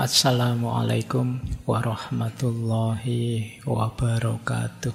Assalamualaikum warahmatullahi wabarakatuh.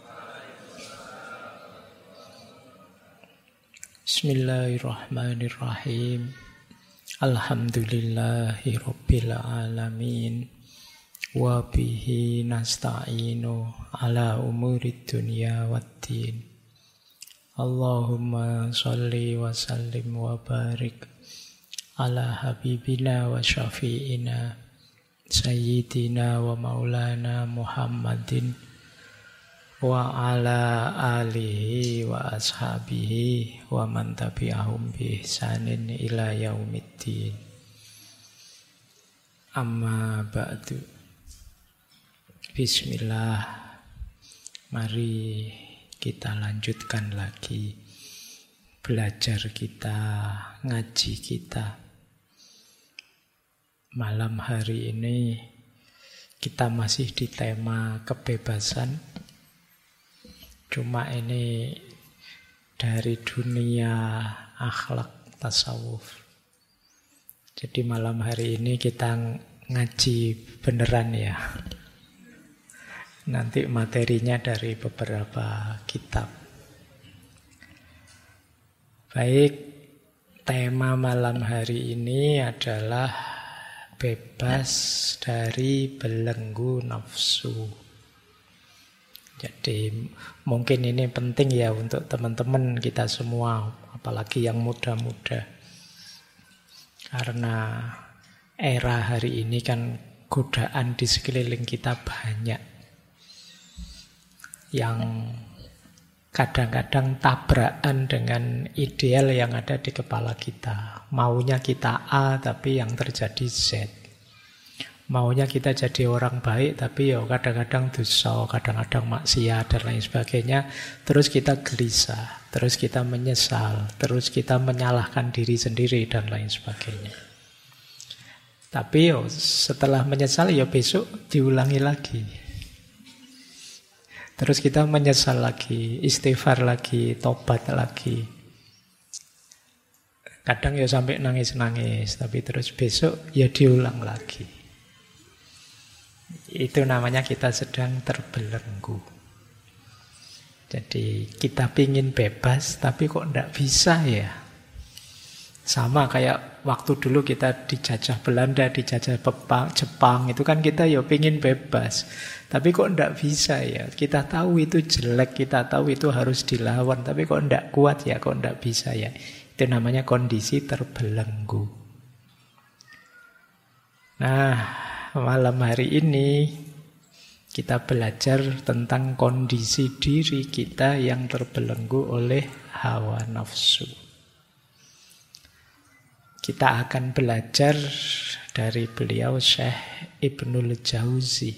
Bismillahirrahmanirrahim. Alhamdulillahi rabbil alamin. Wa bihi nasta'inu ala umurid dunya waddin. Allahumma sholli wa sallim wa barik ala habibina wa syafi'ina sayyidina wa maulana Muhammadin wa ala alihi wa ashabihi wa man tabi'ahum bi ihsanin ila yaumiddin. Amma ba'du. Bismillah. Mari kita lanjutkan lagi belajar kita, ngaji kita. Malam hari ini kita masih di tema kebebasan. Cuma ini dari dunia akhlak tasawuf. Jadi malam hari ini kita ngaji beneran ya. Nanti materinya dari beberapa kitab. Baik, tema malam hari ini adalah bebas dari belenggu nafsu. Jadi mungkin ini penting ya untuk teman-teman kita semua, apalagi yang muda-muda. Karena era hari ini kan godaan di sekeliling kita banyak. Yang kadang-kadang tabrakan dengan ideal yang ada di kepala kita. Maunya kita A, tapi yang terjadi Z. Maunya kita jadi orang baik, tapi ya kadang-kadang dosa, kadang-kadang maksiat, dan lain sebagainya. Terus kita gelisah, terus kita menyesal, terus kita menyalahkan diri sendiri, dan lain sebagainya. Tapi ya setelah menyesal, ya besok diulangi lagi. Terus kita menyesal lagi, istighfar lagi, tobat lagi. Kadang ya sampai nangis-nangis, tapi terus besok ya diulang lagi. Itu namanya kita sedang terbelenggu. Jadi kita pingin bebas, tapi kok enggak bisa ya. Sama kayak waktu dulu kita dijajah Belanda, dijajah Jepang, itu kan kita ya pingin bebas. Tapi kok enggak bisa ya. Kita tahu itu jelek, kita tahu itu harus dilawan, tapi kok enggak kuat ya, kok enggak bisa ya. Itu namanya kondisi terbelenggu. Nah, malam hari ini kita belajar tentang kondisi diri kita yang terbelenggu oleh hawa nafsu. Kita akan belajar dari beliau Syekh Ibnul Jauzi.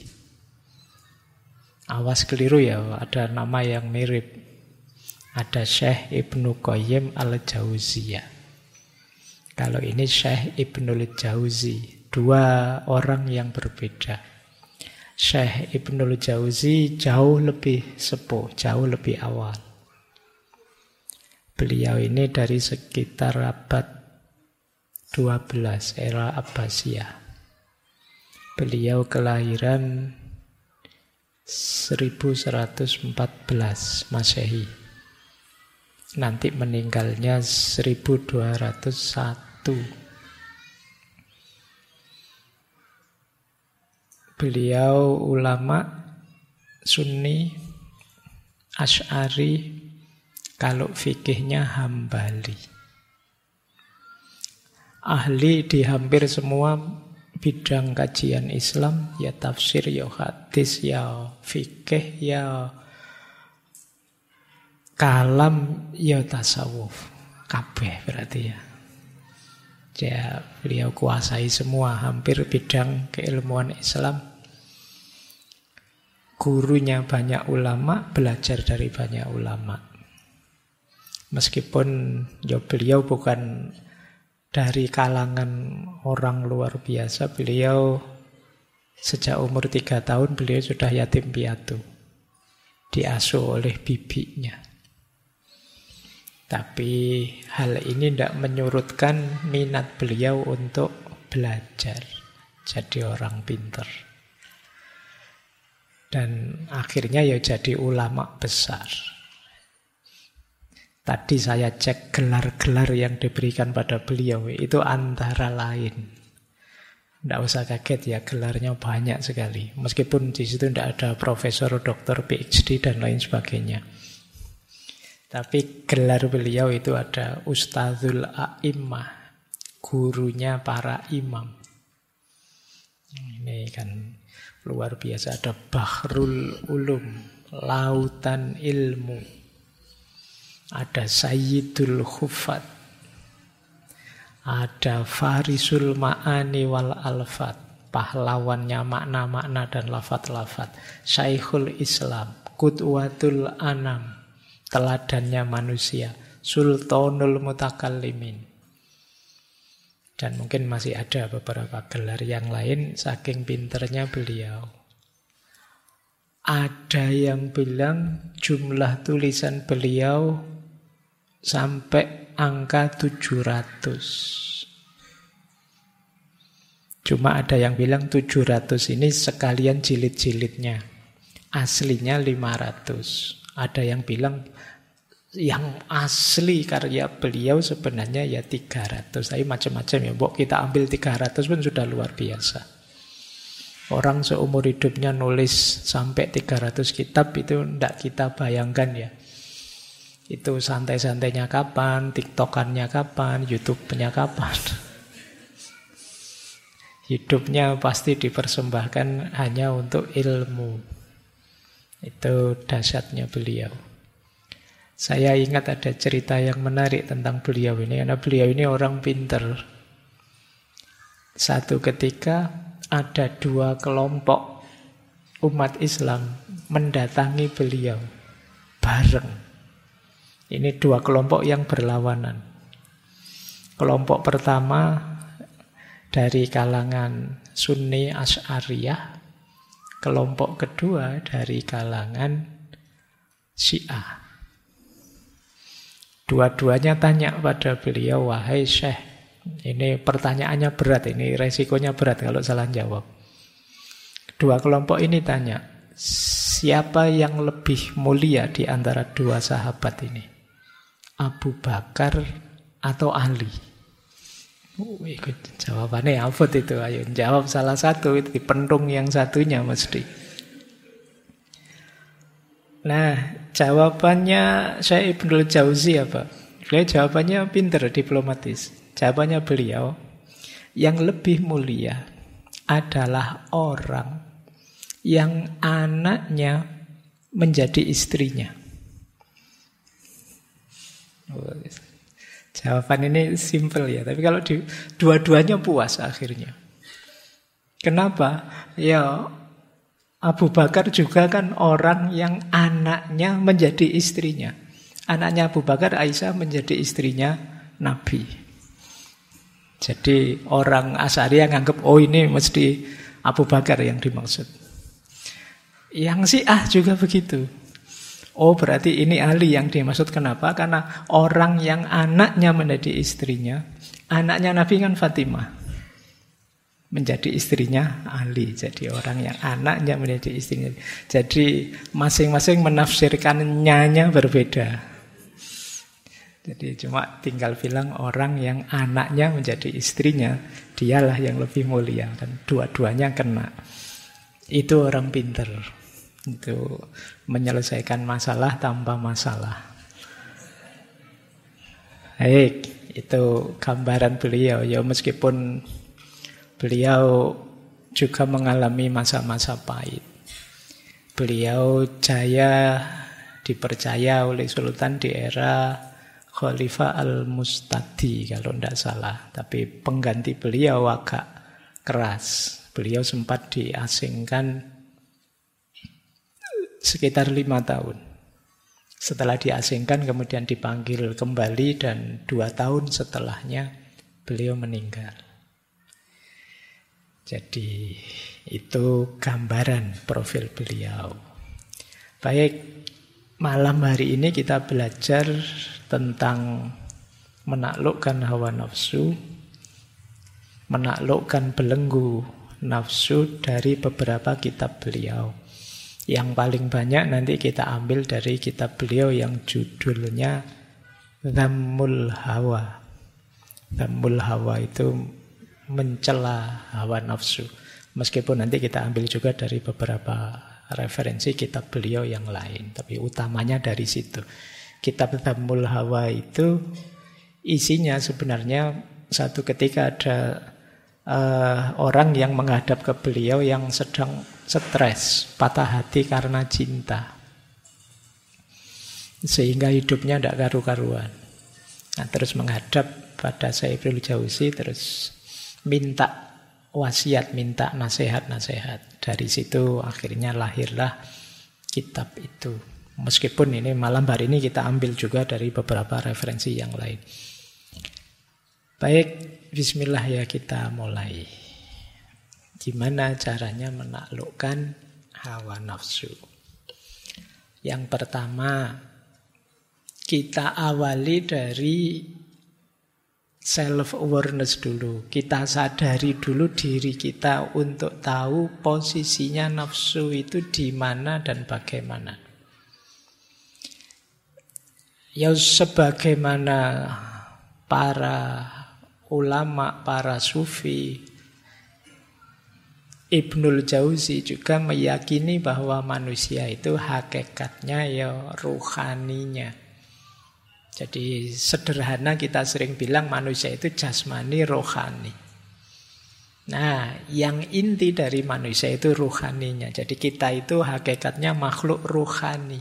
Awas keliru ya, ada nama yang mirip. Ada Syekh Ibnu Qayyim al-Jauziyah. Kalau ini Syekh Ibnul Jauzi, dua orang yang berbeda. Syekh Ibnul Jauzi jauh lebih sepuh, jauh lebih awal. Beliau ini dari sekitar abad 12 era Abbasiyah. Beliau kelahiran 1114 Masehi. Nanti meninggalnya 1201. Beliau ulama Sunni, Asy'ari, kalau fikihnya Hambali. Ahli di hampir semua bidang kajian Islam, ya tafsir, ya hadis, ya fikih, ya kalam, ya tasawuf. Kabeh berarti ya. Ya, beliau kuasai semua hampir bidang keilmuan Islam. Gurunya banyak ulama, belajar dari banyak ulama. Meskipun ya beliau bukan dari kalangan orang luar biasa, beliau sejak umur 3 tahun beliau sudah yatim piatu. Diasuh oleh bibinya. Tapi hal ini tidak menyurutkan minat beliau untuk belajar. jadi orang pinter. Dan akhirnya ya jadi ulama besar. Tadi saya cek gelar-gelar yang diberikan pada beliau, itu antara lain. Tidak usah kaget ya, gelarnya banyak sekali. Meskipun di situ tidak ada profesor, doktor, PhD, dan lain sebagainya. Tapi gelar beliau itu ada Ustadzul A'immah, gurunya para imam. Ini kan luar biasa, ada Bahrul Ulum, lautan ilmu. Ada Sayyidul Hufat, ada Farisul Ma'ani wal Alfat, pahlawannya makna-makna dan lafat-lafat. Syekhul Islam, Qudwatul Anam, teladannya manusia. Sultanul Mutakallimin. Dan mungkin masih ada beberapa gelar yang lain, saking pinternya beliau. Ada yang bilang jumlah tulisan beliau sampai angka 700. Cuma ada yang bilang 700 ini sekalian jilid-jilidnya. Aslinya 500. Ada yang bilang yang asli karya beliau sebenarnya ya 300. Tapi macam-macam ya. Mbok kita ambil 300 pun sudah luar biasa. Orang seumur hidupnya nulis sampai 300 kitab itu tidak kita bayangkan ya. Itu santai-santainya kapan, TikTokannya kapan, YouTube-nya kapan. Hidupnya pasti dipersembahkan hanya untuk ilmu. Itu dahsyatnya beliau. Saya ingat ada cerita yang menarik tentang beliau ini, karena beliau ini orang pinter. Satu ketika ada 2 kelompok umat Islam mendatangi beliau bareng. Ini 2 kelompok yang berlawanan. Kelompok pertama dari kalangan Sunni Asy'ariyah, kelompok kedua dari kalangan Syiah. Dua-duanya tanya pada beliau, wahai Syekh, ini pertanyaannya berat, ini resikonya berat kalau salah jawab. 2 kelompok ini tanya, siapa yang lebih mulia di antara 2 sahabat ini? Abu Bakar atau Ali? Jawabannya apa itu? Ayo jawab salah satu, itu dipentung yang satunya mesti. Nah, jawabannya Syekh Ibnul Jauzi apa? Beliau jawabannya pinter, diplomatis. Jawabannya beliau, yang lebih mulia adalah orang yang anaknya menjadi istrinya. Jawaban ini simple ya, tapi kalau dua-duanya puas akhirnya. Kenapa? Ya, Abu Bakar juga kan orang yang anaknya menjadi istrinya. Anaknya Abu Bakar, Aisyah, menjadi istrinya Nabi. Jadi orang Asy'ariyah nganggep, oh ini mesti Abu Bakar yang dimaksud. Yang Syiah juga begitu. Oh berarti ini Ali yang dimaksud. Kenapa? Karena orang yang anaknya menjadi istrinya, anaknya Nabi kan Fatimah, menjadi istrinya Ali. Jadi orang yang anaknya menjadi istrinya. Jadi masing-masing menafsirkannya berbeda. Jadi cuma tinggal bilang orang yang anaknya menjadi istrinya, dialah yang lebih mulia. Dan dua-duanya kena. Itu orang pinter. Itu menyelesaikan masalah tanpa masalah. Baik, itu gambaran beliau. Ya meskipun beliau juga mengalami masa-masa pahit. Beliau jaya dipercaya oleh Sultan di era Khalifah Al-Mustadi kalau tidak salah. Tapi pengganti beliau agak keras. Beliau sempat diasingkan sekitar 5 tahun. Setelah diasingkan kemudian dipanggil kembali dan 2 tahun setelahnya beliau meninggal. Jadi itu gambaran profil beliau. Baik, malam hari ini kita belajar tentang menaklukkan hawa nafsu, menaklukkan belenggu nafsu dari beberapa kitab beliau. Yang paling banyak nanti kita ambil dari kitab beliau yang judulnya Dhammul Hawa. Dhammul Hawa itu mencela hawa nafsu. Meskipun nanti kita ambil juga dari beberapa referensi kitab beliau yang lain. Tapi utamanya dari situ. Kitab Dhammul Hawa itu isinya sebenarnya satu ketika ada orang yang menghadap ke beliau yang sedang stres, patah hati karena cinta. Sehingga hidupnya tidak karu-karuan. Nah, terus menghadap pada Syaikh Jauzi, terus minta wasiat, minta nasihat-nasihat. Dari situ akhirnya lahirlah kitab itu. Meskipun ini malam hari ini kita ambil juga dari beberapa referensi yang lain. Baik, bismillah ya, kita mulai. Gimana caranya menaklukkan hawa nafsu? Yang pertama, kita awali dari self-awareness dulu. Kita sadari dulu diri kita untuk tahu posisinya nafsu itu di mana dan bagaimana. Ya sebagaimana para ulama, para sufi, Ibnul Jauzi juga meyakini bahwa manusia itu hakikatnya ya ruhaninya. Jadi sederhana kita sering bilang manusia itu jasmani, rohani. Nah, yang inti dari manusia itu ruhaninya. Jadi kita itu hakikatnya makhluk ruhani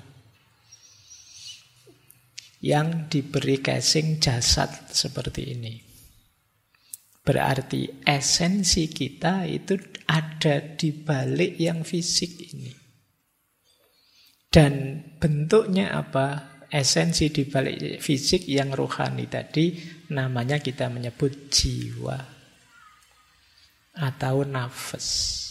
yang diberi casing jasad seperti ini. Berarti esensi kita itu ada di balik yang fisik ini. Dan bentuknya apa? Esensi di balik fisik yang rohani tadi namanya kita menyebut jiwa atau nafas.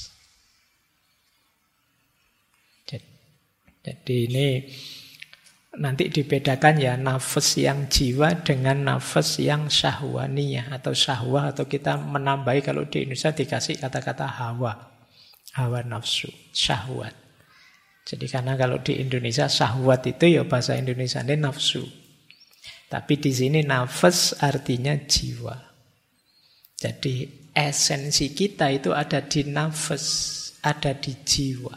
Jadi ini nanti dibedakan ya, nafas yang jiwa dengan nafas yang syahwaniyah atau syahwah, atau kita menambahi kalau di Indonesia dikasih kata-kata hawa nafsu, syahwat. Jadi karena kalau di Indonesia syahwat itu ya bahasa Indonesia ini nafsu. Tapi di sini nafas artinya jiwa. Jadi esensi kita itu ada di nafas, ada di jiwa.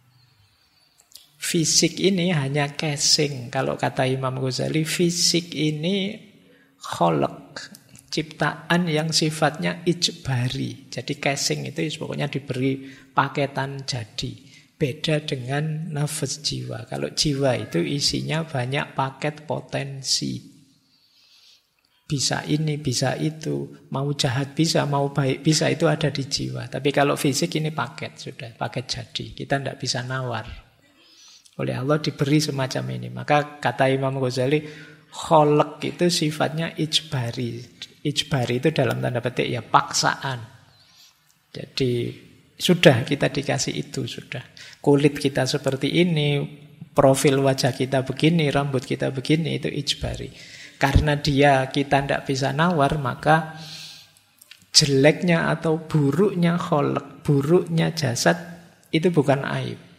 Fisik ini hanya casing. Kalau kata Imam Ghazali, fisik ini kholq, ciptaan yang sifatnya ijbari. Jadi casing itu pokoknya diberi paketan jadi. Beda dengan nafas jiwa. Kalau jiwa itu isinya banyak paket potensi. Bisa ini, bisa itu. Mau jahat bisa, mau baik bisa, itu ada di jiwa. Tapi kalau fisik ini paket, sudah paket jadi. Kita tidak bisa nawar. Oleh Allah diberi semacam ini. Maka kata Imam Ghazali, kholq itu sifatnya ijbari. Ijbari itu dalam tanda petik ya paksaan. Jadi sudah kita dikasih itu, sudah. Kulit kita seperti ini, profil wajah kita begini, rambut kita begini, itu ijbari. Karena dia kita tidak bisa nawar, maka jeleknya atau buruknya kholq, buruknya jasad itu bukan aib.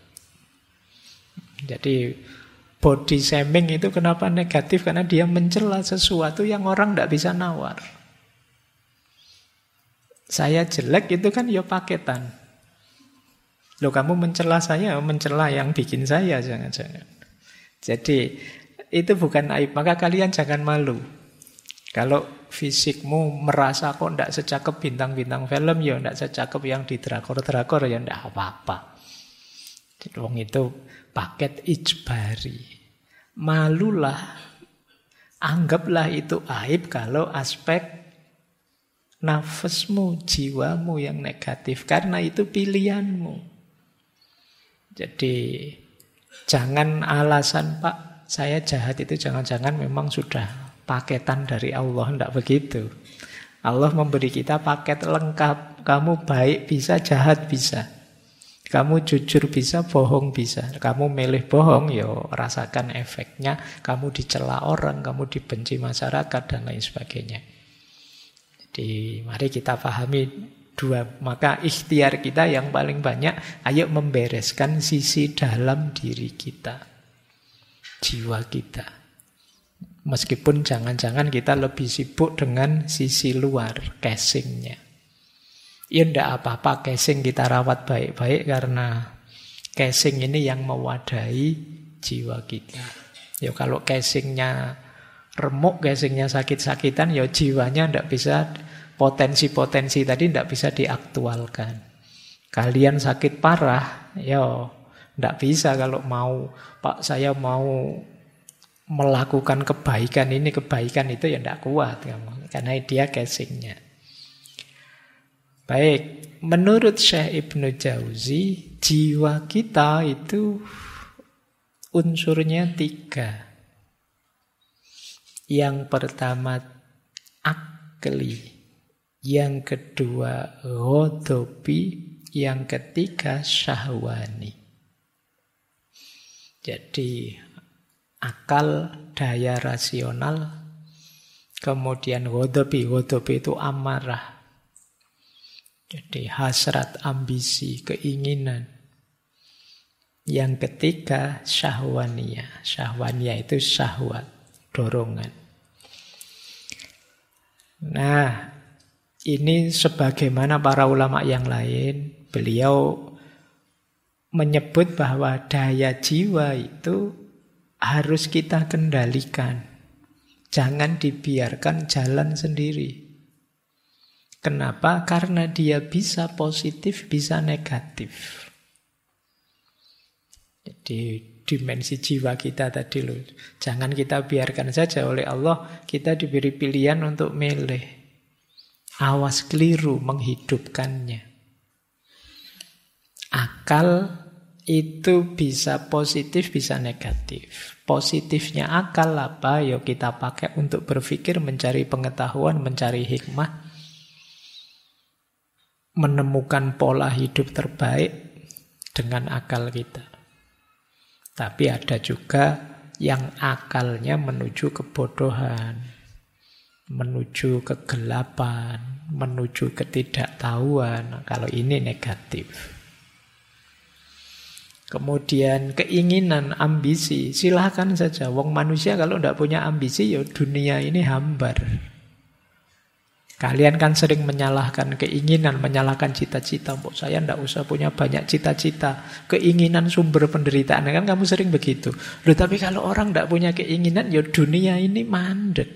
Jadi body shaming itu kenapa negatif? Karena dia mencela sesuatu yang orang tidak bisa nawar. Saya jelek itu kan ya paketan. Loh, kamu mencela saya, mencela yang bikin saya, jangan-jangan. Jadi itu bukan aib, maka kalian jangan malu. Kalau fisikmu merasa kok tidak secakep bintang-bintang film, ya tidak secakep yang di drakor-drakor, ya tidak apa-apa. Wong itu paket ijbari. Malulah, anggaplah itu aib kalau aspek nafasmu, jiwamu yang negatif. Karena itu pilihanmu. Jadi jangan alasan, Pak, saya jahat itu jangan-jangan memang sudah paketan dari Allah. Tidak begitu. Allah memberi kita paket lengkap. Kamu baik bisa, jahat bisa. Kamu jujur bisa, bohong bisa. Kamu milih bohong, ya rasakan efeknya. Kamu dicela orang, kamu dibenci masyarakat, dan lain sebagainya. Jadi mari kita pahami dua. Maka ikhtiar kita yang paling banyak, ayo membereskan sisi dalam diri kita, jiwa kita. Meskipun jangan-jangan kita lebih sibuk dengan sisi luar, casingnya. Ya enggak apa-apa casing kita rawat baik-baik, karena casing ini yang mewadahi jiwa kita. Ya kalau casingnya remuk, casingnya sakit-sakitan, ya jiwanya enggak bisa, potensi-potensi tadi tidak bisa diaktualkan. Kalian sakit parah, ya tidak bisa kalau mau, Pak saya mau melakukan kebaikan ini, kebaikan itu, ya tidak kuat. Karena dia casingnya. Baik, menurut Syekh Ibnu Jauzi, jiwa kita itu unsurnya 3. Yang pertama akli, yang kedua ghadabi, yang ketiga syahwani. Jadi akal, daya rasional, kemudian ghadabi itu amarah. Jadi hasrat, ambisi, keinginan. Yang ketiga syahwaniyah. Syahwaniyah itu syahwat, dorongan. Nah, ini sebagaimana para ulama yang lain, beliau menyebut bahwa daya jiwa itu harus kita kendalikan. Jangan dibiarkan jalan sendiri. Kenapa? Karena dia bisa positif, bisa negatif. Jadi dimensi jiwa kita tadi loh. Jangan kita biarkan saja, oleh Allah kita diberi pilihan untuk milih. Awas keliru menghidupkannya. Akal itu bisa positif, bisa negatif. Positifnya akal apa? Yuk kita pakai untuk berpikir, mencari pengetahuan, mencari hikmah, menemukan pola hidup terbaik dengan akal kita. Tapi ada juga yang akalnya menuju kebodohan, menuju kegelapan, menuju ketidaktahuan. Kalau ini negatif. Kemudian keinginan, ambisi, silahkan saja. Wong manusia kalau tidak punya ambisi, ya dunia ini hambar. Kalian kan sering menyalahkan keinginan, menyalahkan cita-cita. Saya tidak usah punya banyak cita-cita. Keinginan sumber penderitaan. Kan kamu sering begitu. Loh, tapi kalau orang tidak punya keinginan, ya dunia ini mandek.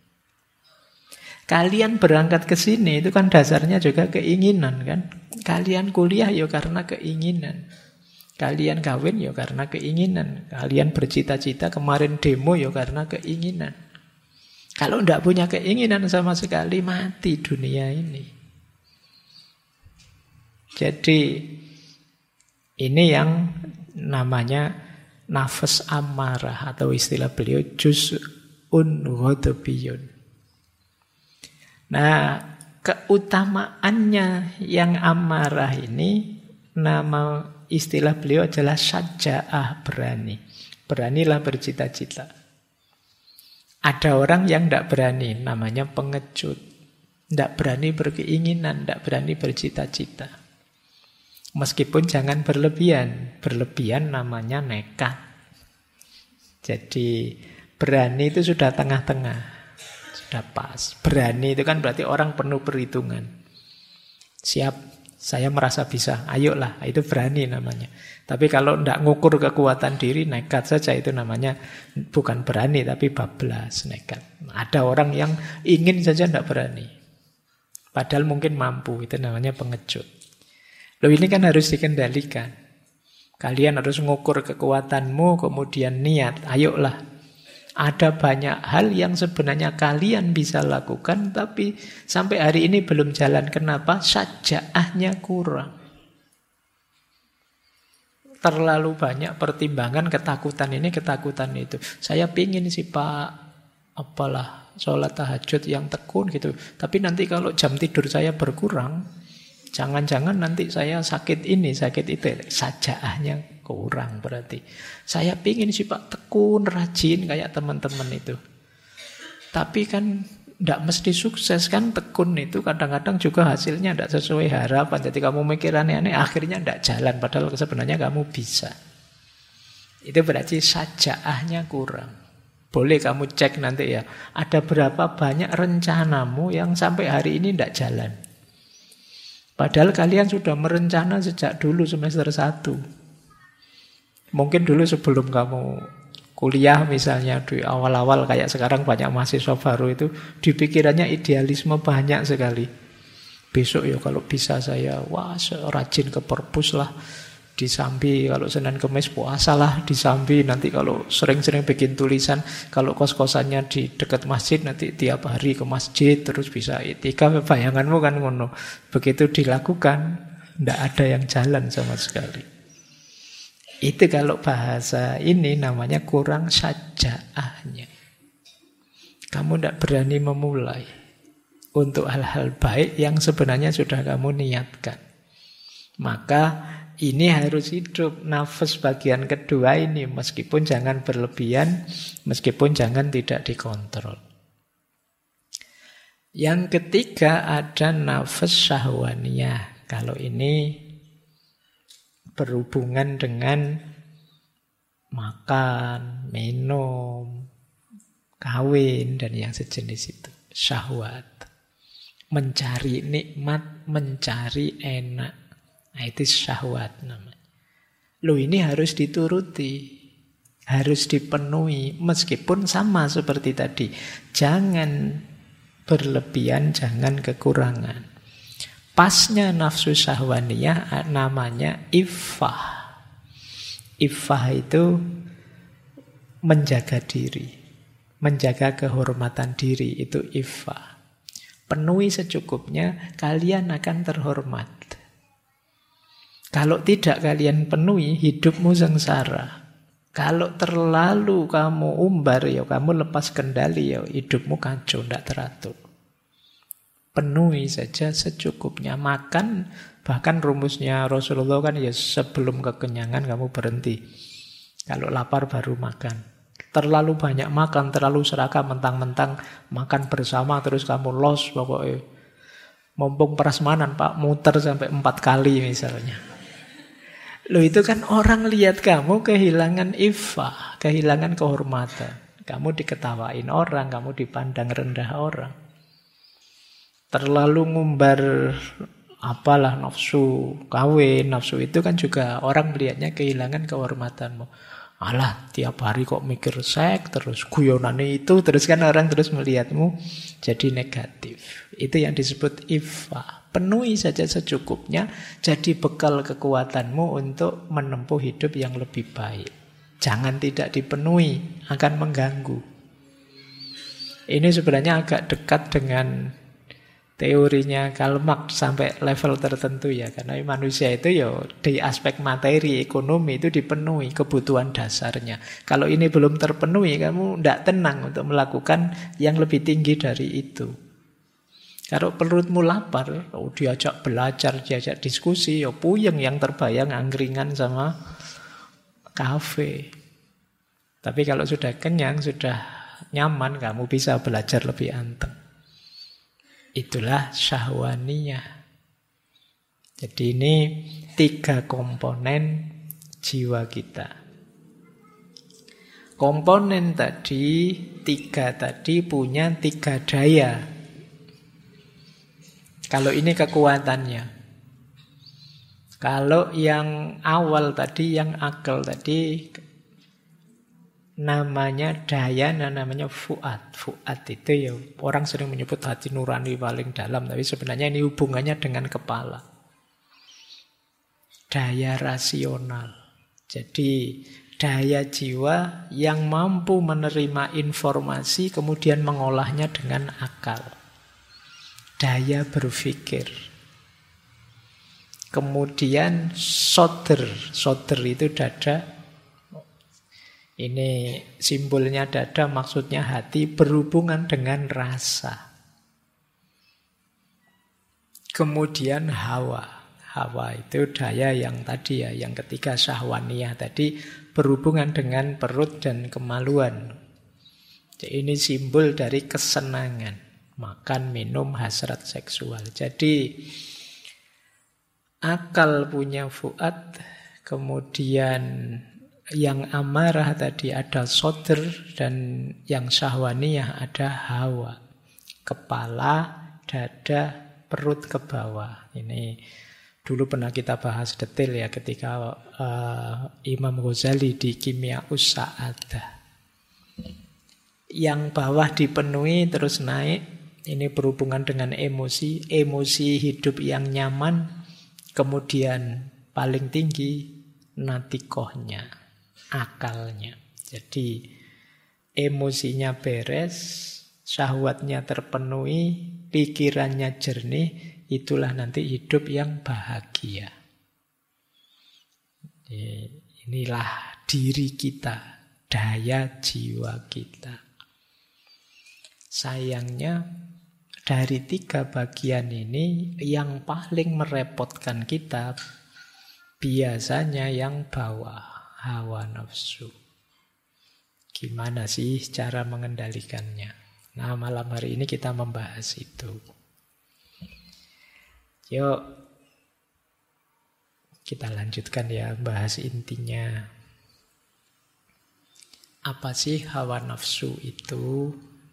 Kalian berangkat ke sini itu kan dasarnya juga keinginan kan. Kalian kuliah ya karena keinginan. Kalian kawin ya karena keinginan. Kalian bercita-cita kemarin demo ya karena keinginan. Kalau tidak punya keinginan sama sekali, mati dunia ini. Jadi ini yang namanya nafas amarah, atau istilah beliau juz'un ghadabiyun. Nah, keutamaannya yang amarah ini, nama istilah beliau adalah syaja'ah, berani. Beranilah bercita-cita. Ada orang yang tidak berani, namanya pengecut. Tidak berani berkeinginan, tidak berani bercita-cita. Meskipun jangan berlebihan. Berlebihan namanya nekat. Jadi berani itu sudah tengah-tengah. Sudah pas. Berani itu kan berarti orang penuh perhitungan. Siap, saya merasa bisa, ayolah, itu berani namanya. Tapi kalau tidak ngukur kekuatan diri, nekat saja, itu namanya bukan berani, tapi bablas, nekat. Ada orang yang ingin saja tidak berani. Padahal mungkin mampu, itu namanya pengecut. Loh, ini kan harus dikendalikan. Kalian harus ngukur kekuatanmu, kemudian niat, ayolah. Ada banyak hal yang sebenarnya kalian bisa lakukan, tapi sampai hari ini belum jalan. Kenapa? Syaja'ahnya kurang. Terlalu banyak pertimbangan, ketakutan ini, ketakutan itu. Saya pingin sih Pak, apalah, sholat tahajud yang tekun gitu. Tapi nanti kalau jam tidur saya berkurang, jangan-jangan nanti saya sakit ini, sakit itu. Sajaahnya kurang berarti. Saya pingin sih Pak tekun, rajin kayak teman-teman itu. Tapi kan tidak mesti sukses kan. Tekun itu kadang-kadang juga hasilnya tidak sesuai harapan. Jadi kamu mikir aneh-aneh, akhirnya tidak jalan. Padahal sebenarnya kamu bisa. Itu berarti sajaahnya kurang. Boleh kamu cek nanti ya. Ada berapa banyak rencanamu yang sampai hari ini tidak jalan. Padahal kalian sudah merencana sejak dulu semester 1. Mungkin dulu sebelum kamu kuliah misalnya di awal-awal kayak sekarang banyak mahasiswa baru itu di pikirannya idealisme banyak sekali. Besok ya kalau bisa saya rajin ke perpus lah di Sambi, kalau Senin Kemis puasa lah di Sambi, nanti kalau sering-sering bikin tulisan, kalau kos-kosannya di dekat masjid nanti tiap hari ke masjid terus bisa itikaf. Bayanganmu kan ngono. Begitu dilakukan tidak ada yang jalan sama sekali. Itu kalau bahasa ini namanya kurang sajaahnya. Kamu tidak berani memulai untuk hal-hal baik yang sebenarnya sudah kamu niatkan. Maka ini harus hidup nafas bagian kedua ini. Meskipun jangan berlebihan, meskipun jangan tidak dikontrol. Yang ketiga ada nafas syahwaniyah. Kalau ini berhubungan dengan makan, minum, kawin, dan yang sejenis itu. Syahwat. Mencari nikmat, mencari enak. Nah, itu syahwat namanya. Loh, ini harus dituruti. Harus dipenuhi. Meskipun sama seperti tadi. Jangan berlebihan, jangan kekurangan. Pasnya nafsu syahwaniyah namanya iffah. Iffah itu menjaga diri, menjaga kehormatan diri, itu iffah. Penuhi secukupnya, kalian akan terhormat. Kalau tidak kalian penuhi, hidupmu sengsara. Kalau terlalu kamu umbar, ya kamu lepas kendali, ya hidupmu kacau, tidak teratur. Penuhi saja secukupnya. Makan, bahkan rumusnya Rasulullah kan ya sebelum kekenyangan kamu berhenti. Kalau lapar baru makan. Terlalu banyak makan, terlalu serakah, mentang-mentang makan bersama terus kamu los pokoknya. Mumpung prasmanan Pak, muter sampai 4 kali misalnya. Loh, itu kan orang lihat kamu kehilangan iffah, kehilangan kehormatan. Kamu diketawain orang, kamu dipandang rendah orang. Terlalu ngumbar apalah nafsu kawin, nafsu itu kan juga orang melihatnya kehilangan kehormatanmu. Alah, tiap hari kok mikir seks, terus guyonane itu, terus kan orang terus melihatmu jadi negatif. Itu yang disebut iffah. Penuhi saja secukupnya, jadi bekal kekuatanmu untuk menempuh hidup yang lebih baik. Jangan tidak dipenuhi, akan mengganggu. Ini sebenarnya agak dekat dengan teorinya Karl Marx sampai level tertentu ya. Karena manusia itu ya di aspek materi, ekonomi itu dipenuhi kebutuhan dasarnya. Kalau ini belum terpenuhi, kamu tidak tenang untuk melakukan yang lebih tinggi dari itu. Kalau perutmu lapar, diajak belajar, diajak diskusi, ya puyeng, yang terbayang angkringan sama kafe. Tapi kalau sudah kenyang, sudah nyaman, kamu bisa belajar lebih anteng. Itulah syahwaniyah. Jadi ini 3 komponen jiwa kita. Komponen tadi, 3 tadi punya 3 daya. Kalau ini kekuatannya. Kalau yang awal tadi, yang akal tadi, namanya daya, namanya fuad. Fuad itu ya orang sering menyebut hati nurani paling dalam, tapi sebenarnya ini hubungannya dengan kepala. Daya rasional. Jadi daya jiwa yang mampu menerima informasi kemudian mengolahnya dengan akal. Daya berpikir. Kemudian sodr. Sodr itu dada. Ini simbolnya dada, maksudnya hati, berhubungan dengan rasa. Kemudian hawa. Hawa itu daya yang tadi ya, yang ketiga syahwaniyah tadi, berhubungan dengan perut dan kemaluan. Jadi ini simbol dari kesenangan. Makan, minum, hasrat seksual. Jadi akal punya fuad, kemudian yang amarah tadi ada sodr, dan yang syahwaniyah ada hawa. Kepala, dada, perut ke bawah. Ini dulu pernah kita bahas detail ya ketika Imam Ghazali di Kimia Us-Sa'adah. Yang bawah dipenuhi terus naik. Ini berhubungan dengan emosi. Emosi hidup yang nyaman. Kemudian paling tinggi natikohnya, akalnya. Jadi emosinya beres, syahwatnya terpenuhi, pikirannya jernih. Itulah nanti hidup yang bahagia. Inilah diri kita, daya jiwa kita. Sayangnya dari 3 bagian ini yang paling merepotkan kita biasanya yang bawah, hawa nafsu. Gimana sih cara mengendalikannya? Nah, malam hari ini kita membahas itu. Yuk, kita lanjutkan ya, bahas intinya. Apa sih hawa nafsu itu?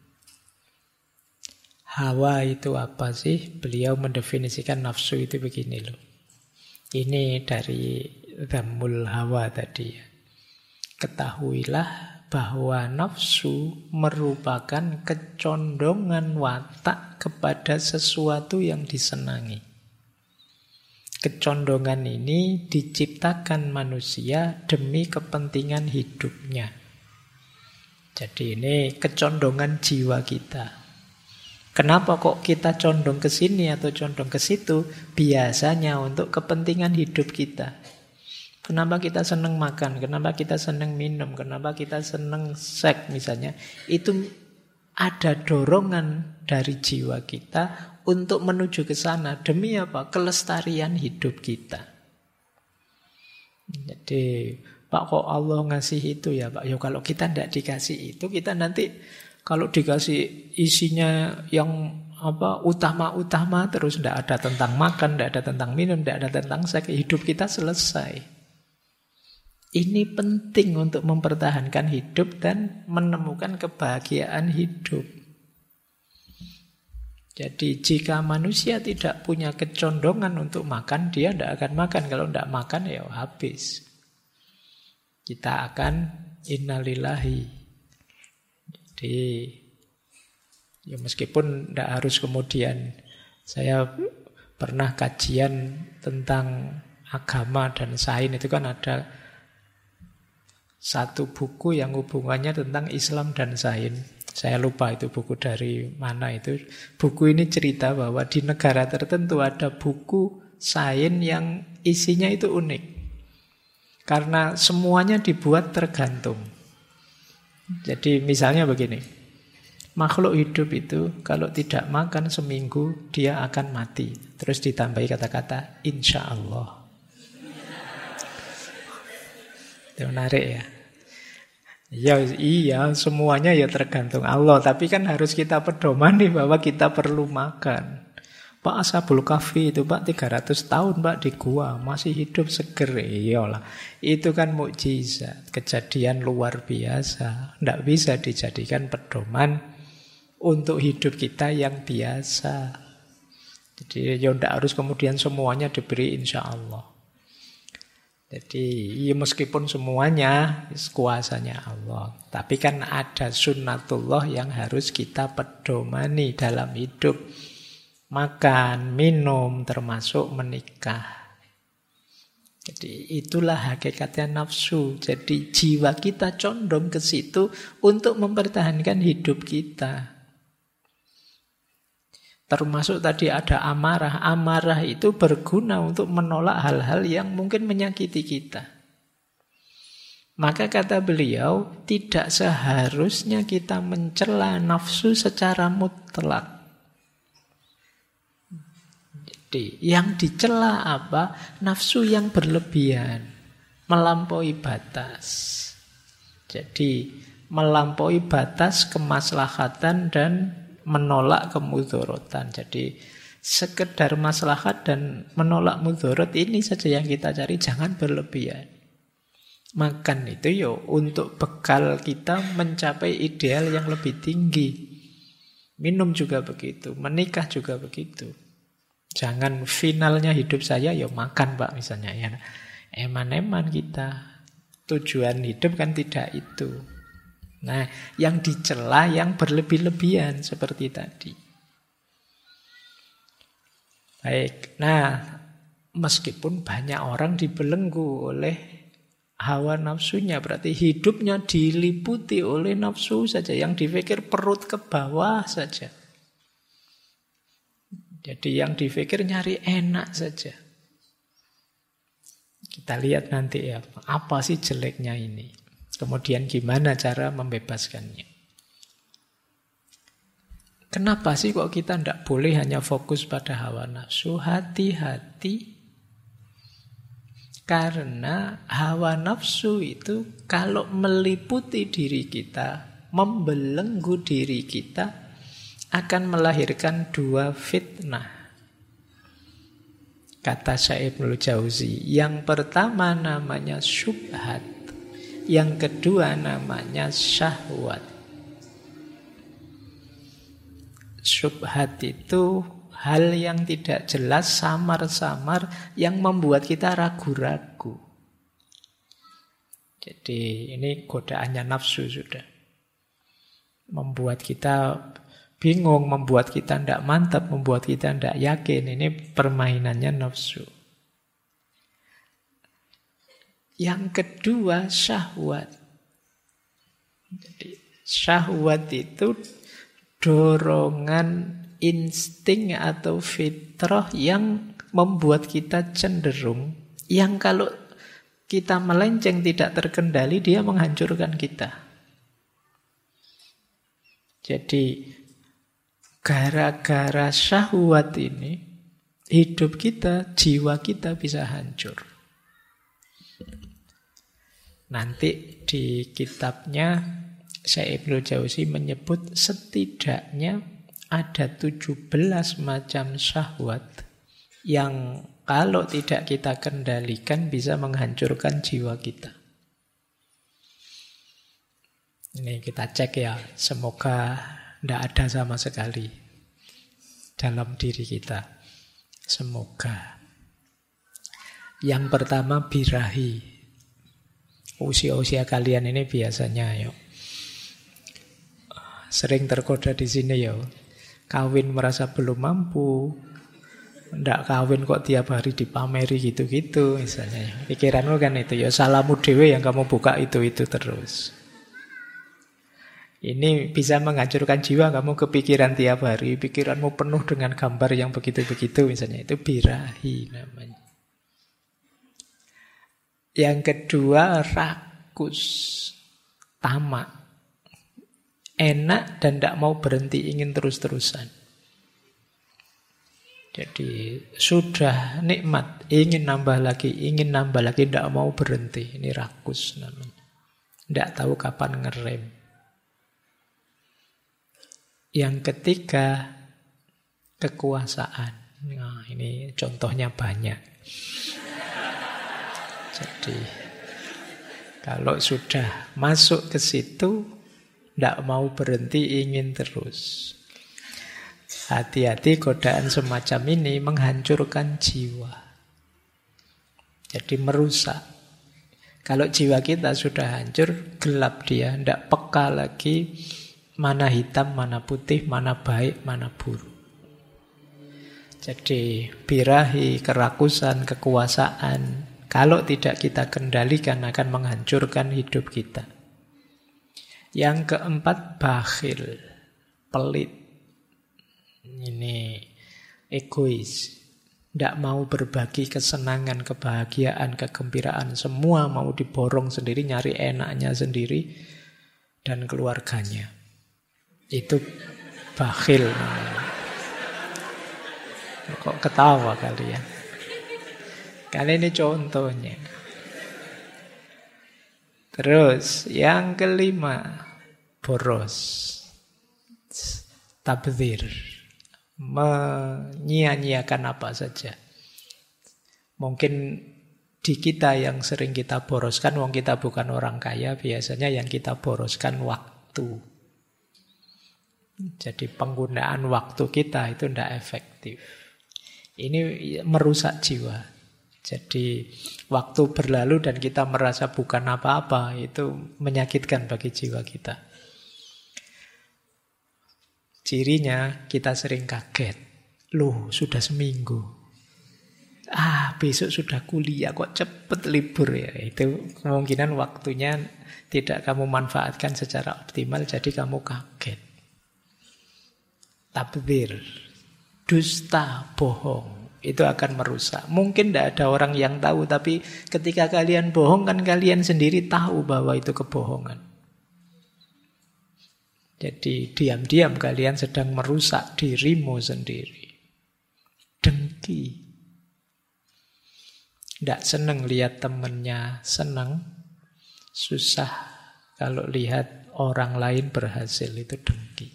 Hawa itu apa sih? Beliau mendefinisikan nafsu itu begini loh. Ini dari Dhammul Hawa tadi ya. Ketahuilah bahwa nafsu merupakan kecondongan watak kepada sesuatu yang disenangi. Kecondongan ini diciptakan manusia demi kepentingan hidupnya. Jadi ini kecondongan jiwa kita. Kenapa kok kita condong ke sini atau condong ke situ? Biasanya untuk kepentingan hidup kita. Kenapa kita senang makan? Kenapa kita senang minum? Kenapa kita senang seks misalnya? Itu ada dorongan dari jiwa kita untuk menuju ke sana. Demi apa? Kelestarian hidup kita. Jadi, Pak, kok Allah ngasih itu ya Pak? Ya kalau kita tidak dikasih itu, kita nanti kalau dikasih isinya yang utama-utama terus tidak ada tentang makan, tidak ada tentang minum, tidak ada tentang seks, hidup kita selesai. Ini penting untuk mempertahankan hidup dan menemukan kebahagiaan hidup. Jadi jika manusia tidak punya kecondongan untuk makan, dia tidak akan makan. Kalau tidak makan ya habis. Kita akan innalillahi. Jadi ya meskipun tidak harus kemudian, saya pernah kajian tentang agama dan sains, itu kan ada satu buku yang hubungannya tentang Islam dan sains. Saya lupa itu buku dari mana itu. Buku ini cerita bahwa di negara tertentu ada buku sains yang isinya itu unik. Karena semuanya dibuat tergantung. Jadi misalnya begini, makhluk hidup itu kalau tidak makan seminggu dia akan mati. Terus ditambahi kata-kata insya Allah. Itu menarik ya. Ya iya, semuanya ya tergantung Allah. Tapi kan harus kita pedomani bahwa kita perlu makan. Pak Ashabul Kahfi itu Pak 300 tahun Pak di gua masih hidup seger. Iyalah. Itu kan mukjizat, kejadian luar biasa. Tidak bisa dijadikan pedoman untuk hidup kita yang biasa. Jadi ya tidak harus kemudian semuanya diberi insya Allah. Jadi ya meskipun semuanya kuasanya Allah, tapi kan ada sunnatullah yang harus kita pedomani dalam hidup. Makan, minum, termasuk menikah. Jadi itulah hakikatnya nafsu. Jadi jiwa kita condong ke situ untuk mempertahankan hidup kita. Termasuk tadi ada amarah. Amarah itu berguna untuk menolak hal-hal yang mungkin menyakiti kita. Maka kata beliau, tidak seharusnya kita mencela nafsu secara mutlak. Yang dicela apa? Nafsu yang berlebihan, melampaui batas. Jadi melampaui batas kemaslahatan dan menolak kemudorotan. Jadi sekedar maslahat dan menolak mudorot ini saja yang kita cari, jangan berlebihan. Makan itu yo untuk bekal kita mencapai ideal yang lebih tinggi. Minum juga begitu, menikah juga begitu. Jangan finalnya hidup saya yo makan Pak misalnya ya. Eman-eman kita. Tujuan hidup kan tidak itu. Nah, yang dicela yang berlebih-lebihan seperti tadi. Baik, nah meskipun banyak orang dibelenggu oleh hawa nafsunya, berarti hidupnya diliputi oleh nafsu saja, yang dipikir perut ke bawah saja. Jadi yang dipikir nyari enak saja. Kita lihat nanti ya, apa sih jeleknya ini. Kemudian gimana cara membebaskannya. Kenapa sih kok kita tidak boleh hanya fokus pada hawa nafsu? Hati-hati. Karena hawa nafsu itu kalau meliputi diri kita, membelenggu diri kita, akan melahirkan dua fitnah. Kata Syekh Ibnul Jauzi, yang pertama namanya syubhat, yang kedua namanya syahwat. Syubhat itu hal yang tidak jelas, samar-samar, yang membuat kita ragu-ragu. Jadi ini godaannya nafsu sudah. Membuat kita bingung, membuat kita tidak mantap, membuat kita tidak yakin. Ini permainannya nafsu. Yang kedua syahwat. Jadi syahwat itu dorongan insting atau fitrah yang membuat kita cenderung, yang kalau kita melenceng tidak terkendali, dia menghancurkan kita. Jadi gara-gara syahwat ini, hidup kita, jiwa kita bisa hancur. Nanti di kitabnya Syekh Ibnul Jauzi menyebut setidaknya ada 17 macam syahwat yang kalau tidak kita kendalikan bisa menghancurkan jiwa kita. Ini kita cek ya, semoga tidak ada sama sekali dalam diri kita. Semoga. Yang pertama birahi. Usia-usia kalian ini biasanya yuk sering tergoda di sini ya. Kawin merasa belum mampu, ndak kawin kok tiap hari dipameri gitu-gitu misalnya. Pikiranmu kan itu ya, salahmu dewe yang kamu buka itu terus. Ini bisa menghancurkan jiwa, kamu kepikiran tiap hari, pikiranmu penuh dengan gambar yang begitu-begitu misalnya, itu birahi namanya. Yang kedua rakus, tamak. Enak dan tidak mau berhenti, ingin terus-terusan. Jadi sudah nikmat, ingin nambah lagi, tidak mau berhenti. Ini rakus namanya. Tidak tahu kapan ngerem. Yang ketiga, kekuasaan. Nah, ini contohnya banyak. Jadi kalau sudah masuk ke situ, tidak mau berhenti, ingin terus. Hati-hati, godaan semacam ini menghancurkan jiwa. Jadi merusak. Kalau jiwa kita sudah hancur, gelap dia, tidak peka lagi mana hitam, mana putih, mana baik, mana buruk. Jadi birahi, kerakusan, kekuasaan, kalau tidak kita kendalikan akan menghancurkan hidup kita. Yang keempat bakhil, pelit. Ini egois. Tidak mau berbagi kesenangan, kebahagiaan, kegembiraan. Semua mau diborong sendiri, nyari enaknya sendiri dan keluarganya. Itu bakhil. Kok ketawa kalian? Kali ini contohnya. Terus yang kelima, boros. tabdzir, menyia-nyiakan apa saja. Mungkin di kita yang sering kita boroskan, wong kita bukan orang kaya, biasanya yang kita boroskan waktu. Jadi penggunaan waktu kita itu tidak efektif. Ini merusak jiwa. Jadi waktu berlalu dan kita merasa bukan apa-apa, itu menyakitkan bagi jiwa kita. Cirinya kita sering kaget. Loh, sudah seminggu. Besok sudah kuliah, kok cepet libur ya. Itu kemungkinan waktunya tidak kamu manfaatkan secara optimal, jadi kamu kaget. Tabdzir, dusta, bohong, itu akan merusak. Mungkin tidak ada orang yang tahu, tapi ketika kalian bohong kan kalian sendiri tahu bahwa itu kebohongan. Jadi diam-diam kalian sedang merusak dirimu sendiri. Dengki. Tidak senang lihat temannya senang, susah kalau lihat orang lain berhasil, itu dengki.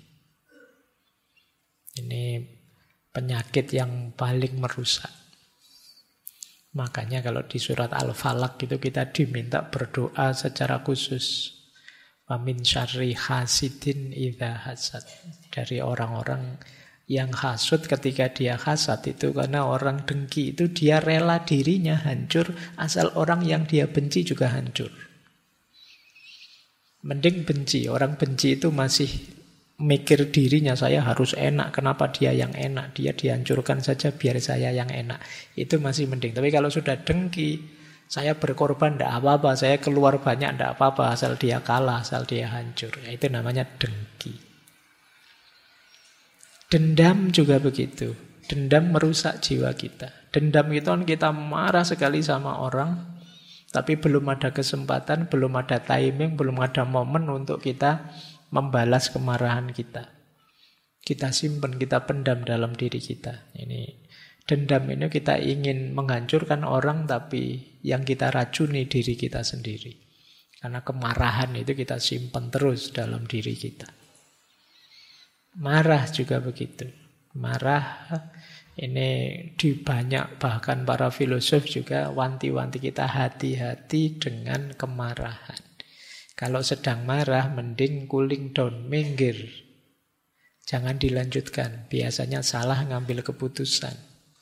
Ini penyakit yang paling merusak. Makanya kalau di surat Al-Falaq itu kita diminta berdoa secara khusus. Wa min syarri hasidin idza hasad. Dari orang-orang yang hasud ketika dia hasad itu karena orang dengki itu dia rela dirinya hancur asal orang yang dia benci juga hancur. Mending benci. Orang benci itu masih mikir dirinya, saya harus enak, kenapa dia yang enak, dia dihancurkan saja biar saya yang enak. Itu masih mending. Tapi kalau sudah dengki, saya berkorban tidak apa-apa, saya keluar banyak tidak apa-apa, asal dia kalah, asal dia hancur. Ya, itu namanya dengki. Dendam juga begitu. Dendam merusak jiwa kita. Dendam itu kan kita marah sekali sama orang, tapi belum ada kesempatan, belum ada timing, belum ada momen untuk kita membalas kemarahan kita. Kita simpan, kita pendam dalam diri kita. Ini dendam ini kita ingin menghancurkan orang, tapi yang kita racuni diri kita sendiri. Karena kemarahan itu kita simpan terus dalam diri kita. Marah juga begitu. Marah ini di banyak, bahkan para filosof juga wanti-wanti kita hati-hati dengan kemarahan. Kalau sedang marah mending cooling down, minggir. Jangan dilanjutkan, biasanya salah ngambil keputusan.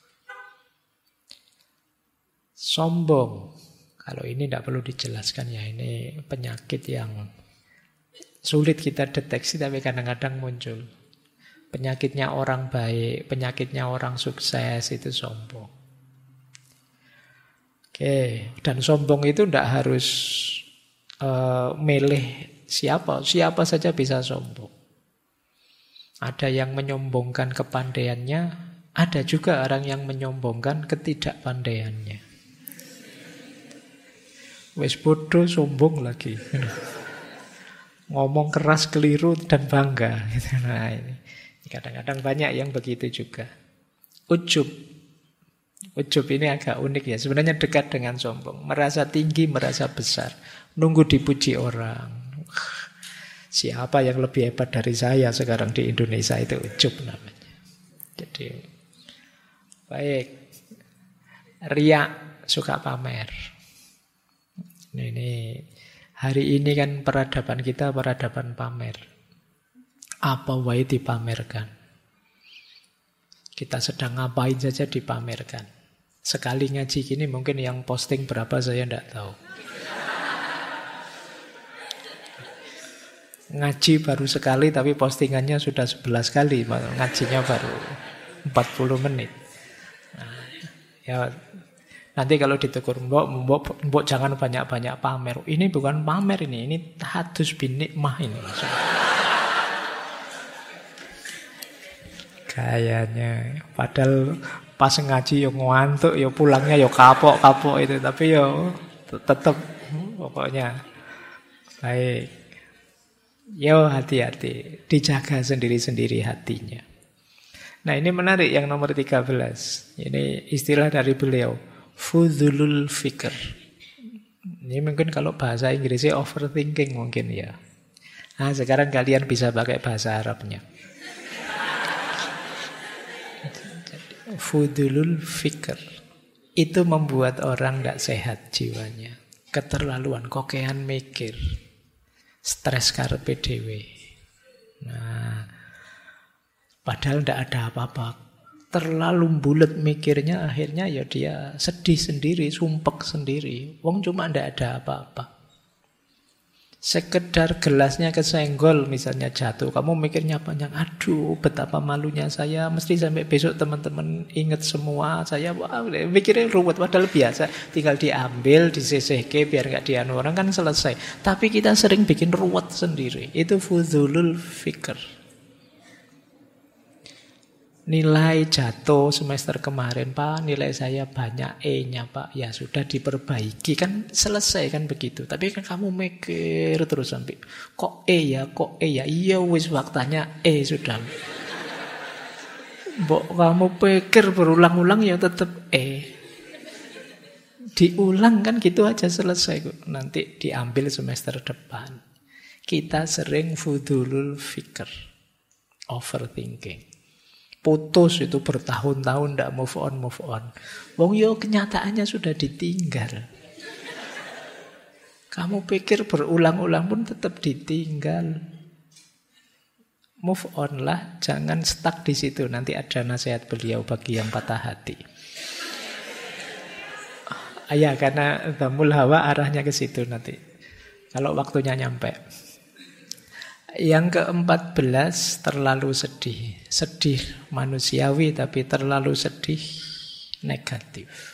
Sombong. Kalau ini tidak perlu dijelaskan ya, ini penyakit yang sulit kita deteksi tapi kadang-kadang muncul. Penyakitnya orang baik, penyakitnya orang sukses itu sombong. Oke, dan sombong itu tidak harus milih siapa saja bisa sombong. Ada yang menyombongkan kepandaiannya, ada juga orang yang menyombongkan ketidakpandaiannya. Wes bodoh sombong lagi. Ngomong keras keliru dan bangga. Nah, ini kadang-kadang banyak yang begitu juga. Ujub. Ujub ini agak unik ya. Sebenarnya dekat dengan sombong. Merasa tinggi, merasa besar. Nunggu dipuji orang. Siapa yang lebih hebat dari saya sekarang di Indonesia, itu ujub namanya. Jadi, baik. Riya, suka pamer. Ini hari ini kan peradaban kita peradaban pamer. Apa wae dipamerkan. Kita sedang ngapain saja dipamerkan. Sekali ngaji gini mungkin yang posting berapa saya tidak tahu. Ngaji baru sekali tapi postingannya sudah 11 kali. Ngajinya baru 40 menit. Nah, ya nanti kalau ditegur, mbok jangan banyak-banyak pamer. Ini bukan pamer ini tahadus bin nikmah ini. Kayaknya padahal pas ngaji yo ngantuk, yo pulangnya yo kapok-kapok itu, tapi yo tetap pokoknya baik. Yo hati-hati, dijaga sendiri-sendiri hatinya. Nah, ini menarik yang nomor 13. Ini istilah dari beliau, fudzulul fikr. Ini mungkin kalau bahasa Inggrisnya overthinking mungkin ya. Nah, sekarang kalian bisa pakai bahasa Arabnya. Fudulul fikr. Itu membuat orang tidak sehat jiwanya. Keterlaluan, kokean mikir. Stres karepe dhewe. Nah, padahal tidak ada apa-apa. Terlalu bulet mikirnya, akhirnya ya dia sedih sendiri, sumpek sendiri. Wong cuma tidak ada apa-apa. Sekedar gelasnya kesenggol misalnya jatuh, kamu mikirnya panjang, aduh betapa malunya saya, mesti sampai besok teman-teman ingat semua saya, wah mikirnya ruwet, padahal biasa tinggal diambil, disisihke biar nggak dianu orang kan selesai. Tapi kita sering bikin ruwet sendiri, itu fudulul fikr. Nilai jatuh semester kemarin, Pak, nilai saya banyak E-nya, Pak. Ya sudah diperbaiki, kan selesai kan begitu. Tapi kan kamu mikir terus sampai, kok E ya, kok E ya. Iya wis waktanya E sudah. Mbok kamu pikir berulang-ulang ya tetap E. Diulang kan gitu aja selesai kok. Nanti diambil semester depan. Kita sering fudulul fikr. Overthinking. Putus itu bertahun-tahun tidak move on. Wong yo kenyataannya sudah ditinggal. Kamu pikir berulang-ulang pun tetap ditinggal. Move on lah, jangan stuck di situ. Nanti ada nasihat beliau bagi yang patah hati. Ya, karena Dhammul Hawa arahnya ke situ nanti. Kalau waktunya nyampe. Yang ke-14, terlalu sedih. Sedih manusiawi tapi terlalu sedih negatif.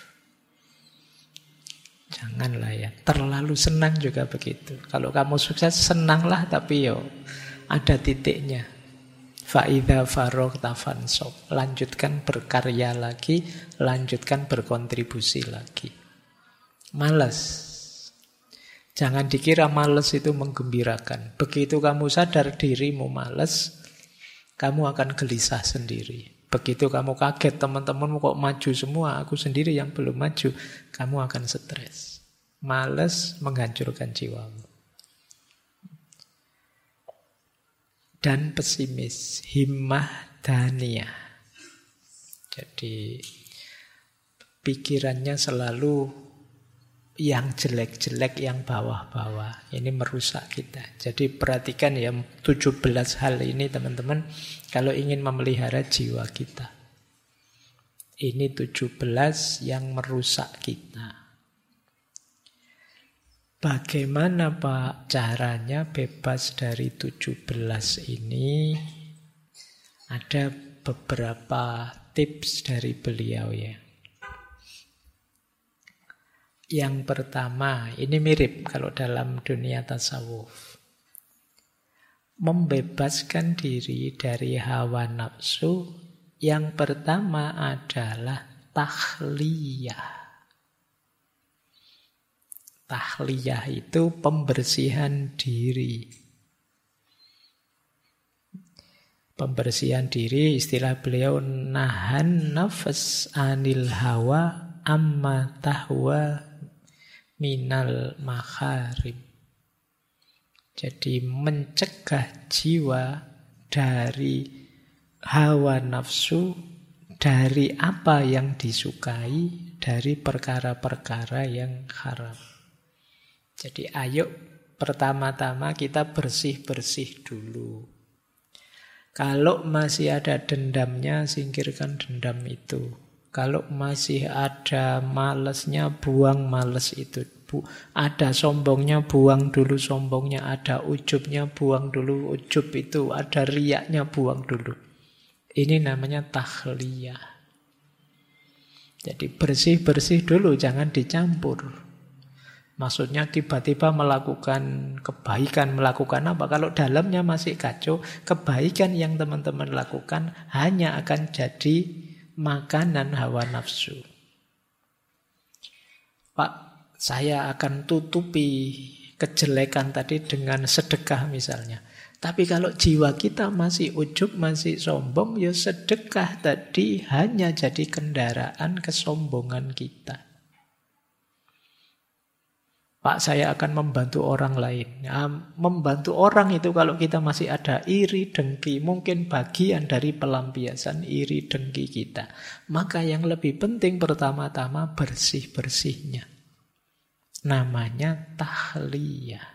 Janganlah ya. Terlalu senang juga begitu. Kalau kamu sukses, senanglah tapi yo ada titiknya. Fa'idha faroghta fansab. Lanjutkan berkarya lagi, lanjutkan berkontribusi lagi. Malas. Jangan dikira malas itu menggembirakan. Begitu kamu sadar dirimu malas, kamu akan gelisah sendiri. Begitu kamu kaget teman-temanmu kok maju semua, aku sendiri yang belum maju, kamu akan stres. Malas menghancurkan jiwamu. Dan pesimis, himmah daniyah. Jadi pikirannya selalu yang jelek-jelek, yang bawah-bawah. Ini merusak kita. Jadi perhatikan ya 17 hal ini teman-teman kalau ingin memelihara jiwa kita. Ini 17 yang merusak kita. Bagaimana Pak caranya bebas dari 17 ini? Ada beberapa tips dari beliau ya. Yang pertama, ini mirip kalau dalam dunia tasawuf. Membebaskan diri dari hawa nafsu, yang pertama adalah tahliyah. Tahliyah itu pembersihan diri. Pembersihan diri, istilah beliau, nahan nafas anil hawa amma tahwa minal makharim. Jadi mencegah jiwa dari hawa nafsu, dari apa yang disukai, dari perkara-perkara yang haram. Jadi ayo pertama-tama kita bersih-bersih dulu. Kalau masih ada dendamnya, singkirkan dendam itu. Kalau masih ada malesnya, buang males itu. Ada sombongnya, buang dulu sombongnya. Ada ujubnya, buang dulu ujub itu. Ada riyaknya, buang dulu. Ini namanya tahliyah. Jadi bersih-bersih dulu, jangan dicampur. Maksudnya tiba-tiba melakukan kebaikan, melakukan apa? Kalau dalamnya masih kacau, kebaikan yang teman-teman lakukan hanya akan jadi makanan hawa nafsu. Pak, saya akan tutupi kejelekan tadi dengan sedekah misalnya. Tapi kalau jiwa kita masih ujub, masih sombong, ya sedekah tadi hanya jadi kendaraan kesombongan kita. Pak, saya akan membantu orang lain. Nah, membantu orang itu kalau kita masih ada iri, dengki, mungkin bagian dari pelampiasan iri, dengki kita. Maka yang lebih penting pertama-tama bersih-bersihnya. Namanya tahliyah.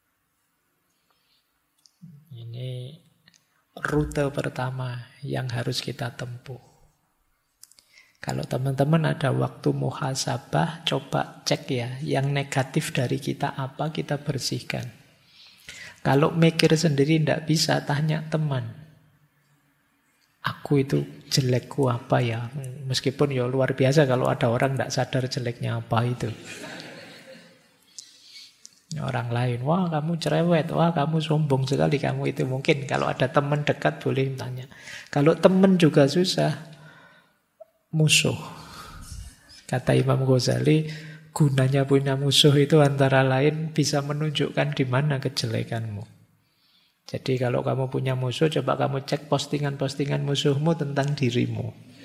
Ini rute pertama yang harus kita tempuh. Kalau teman-teman ada waktu muhasabah, coba cek ya, yang negatif dari kita apa, kita bersihkan. Kalau mikir sendiri tidak bisa, tanya teman. Aku itu jelekku apa ya? Meskipun ya luar biasa kalau ada orang tidak sadar jeleknya apa itu. Orang lain, wah kamu cerewet, wah kamu sombong sekali, kamu itu mungkin. Kalau ada teman dekat boleh tanya. Kalau teman juga susah. Musuh. Kata Imam Ghazali, gunanya punya musuh itu antara lain bisa menunjukkan di mana kejelekanmu. Jadi kalau kamu punya musuh, coba kamu cek postingan-postingan musuhmu tentang dirimu.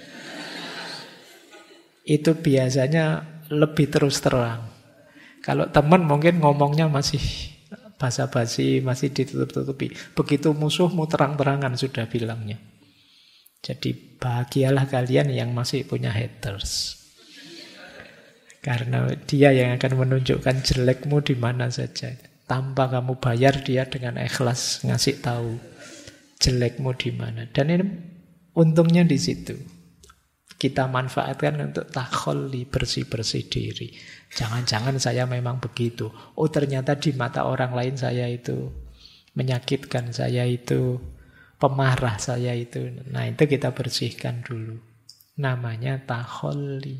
Itu biasanya lebih terus terang. Kalau teman mungkin ngomongnya masih basa-basi, masih ditutup-tutupi. Begitu musuhmu terang-terangan sudah bilangnya. Jadi bahagialah kalian yang masih punya haters. Karena dia yang akan menunjukkan jelekmu di mana saja. Tanpa kamu bayar, dia dengan ikhlas ngasih tahu jelekmu di mana. Dan ini untungnya di situ. Kita manfaatkan untuk takholli, bersih-bersih diri. Jangan-jangan saya memang begitu. Oh ternyata di mata orang lain saya itu menyakitkan, saya itu pemarah, saya itu. Nah itu kita bersihkan dulu. Namanya takholli.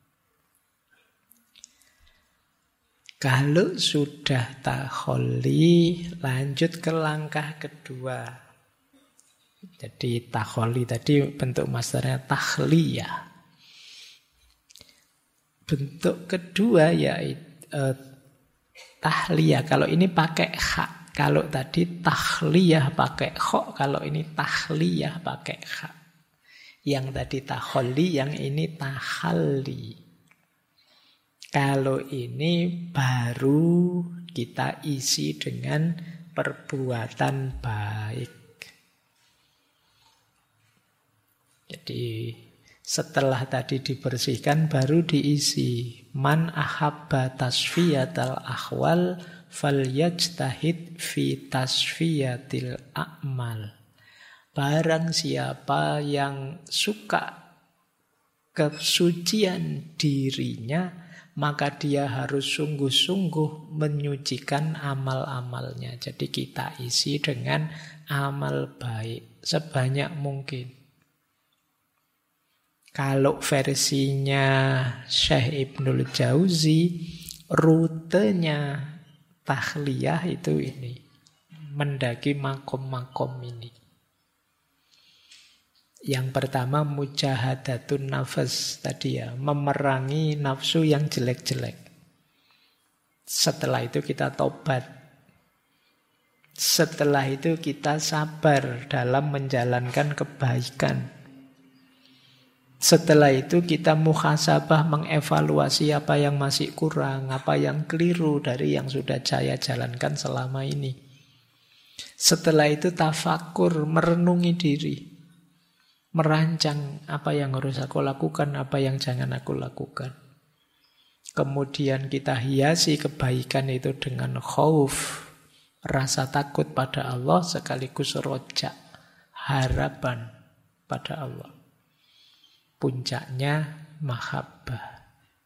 Kalau sudah takholli, lanjut ke langkah kedua. Jadi takholli tadi bentuk masdarnya tahliyah. Bentuk kedua yaitu tahliyah. Kalau ini pakai hak. Kalau tadi tahliyah pakai kho, kalau ini tahliyah pakai kha. Yang tadi takholli, yang ini tahalli. Kalau ini baru kita isi dengan perbuatan baik. Jadi setelah tadi dibersihkan baru diisi. Man ahabba tasfiyatal ahwal falyajtahid fi tasfiyatil a'mal. Barang siapa yang suka kesucian dirinya, maka dia harus sungguh-sungguh menyucikan amal-amalnya. Jadi kita isi dengan amal baik sebanyak mungkin. Kalau versinya Syekh Ibnul Jauzi, rutenya tahliyah itu ini, mendaki makom-makom ini. Yang pertama mujahadatun nafas tadi ya, memerangi nafsu yang jelek-jelek. Setelah itu kita tobat. Setelah itu kita sabar dalam menjalankan kebaikan. Setelah itu kita muhasabah, mengevaluasi apa yang masih kurang, apa yang keliru dari yang sudah saya jalankan selama ini. Setelah itu tafakur, merenungi diri. Merancang apa yang harus aku lakukan, apa yang jangan aku lakukan. Kemudian kita hiasi kebaikan itu dengan khauf, rasa takut pada Allah sekaligus roja, harapan pada Allah. Puncaknya mahabbah.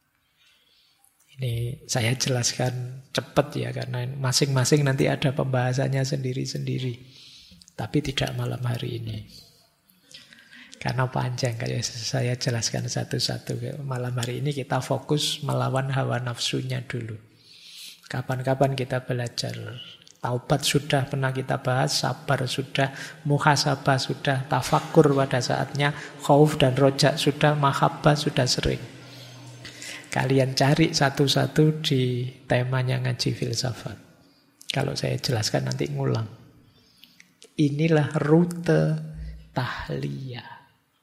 Ini saya jelaskan cepat ya, karena masing-masing nanti ada pembahasannya sendiri-sendiri. Tapi tidak malam hari ini. Karena panjang, kayak saya jelaskan satu-satu. Malam hari ini kita fokus melawan hawa nafsunya dulu. Kapan-kapan kita belajar. Taubat sudah pernah kita bahas, sabar sudah, muhasabah sudah, tafakur pada saatnya, khauf dan roja sudah, mahabbah sudah sering. Kalian cari satu-satu di temanya ngaji filsafat. Kalau saya jelaskan nanti ngulang. Inilah rute tahliyah.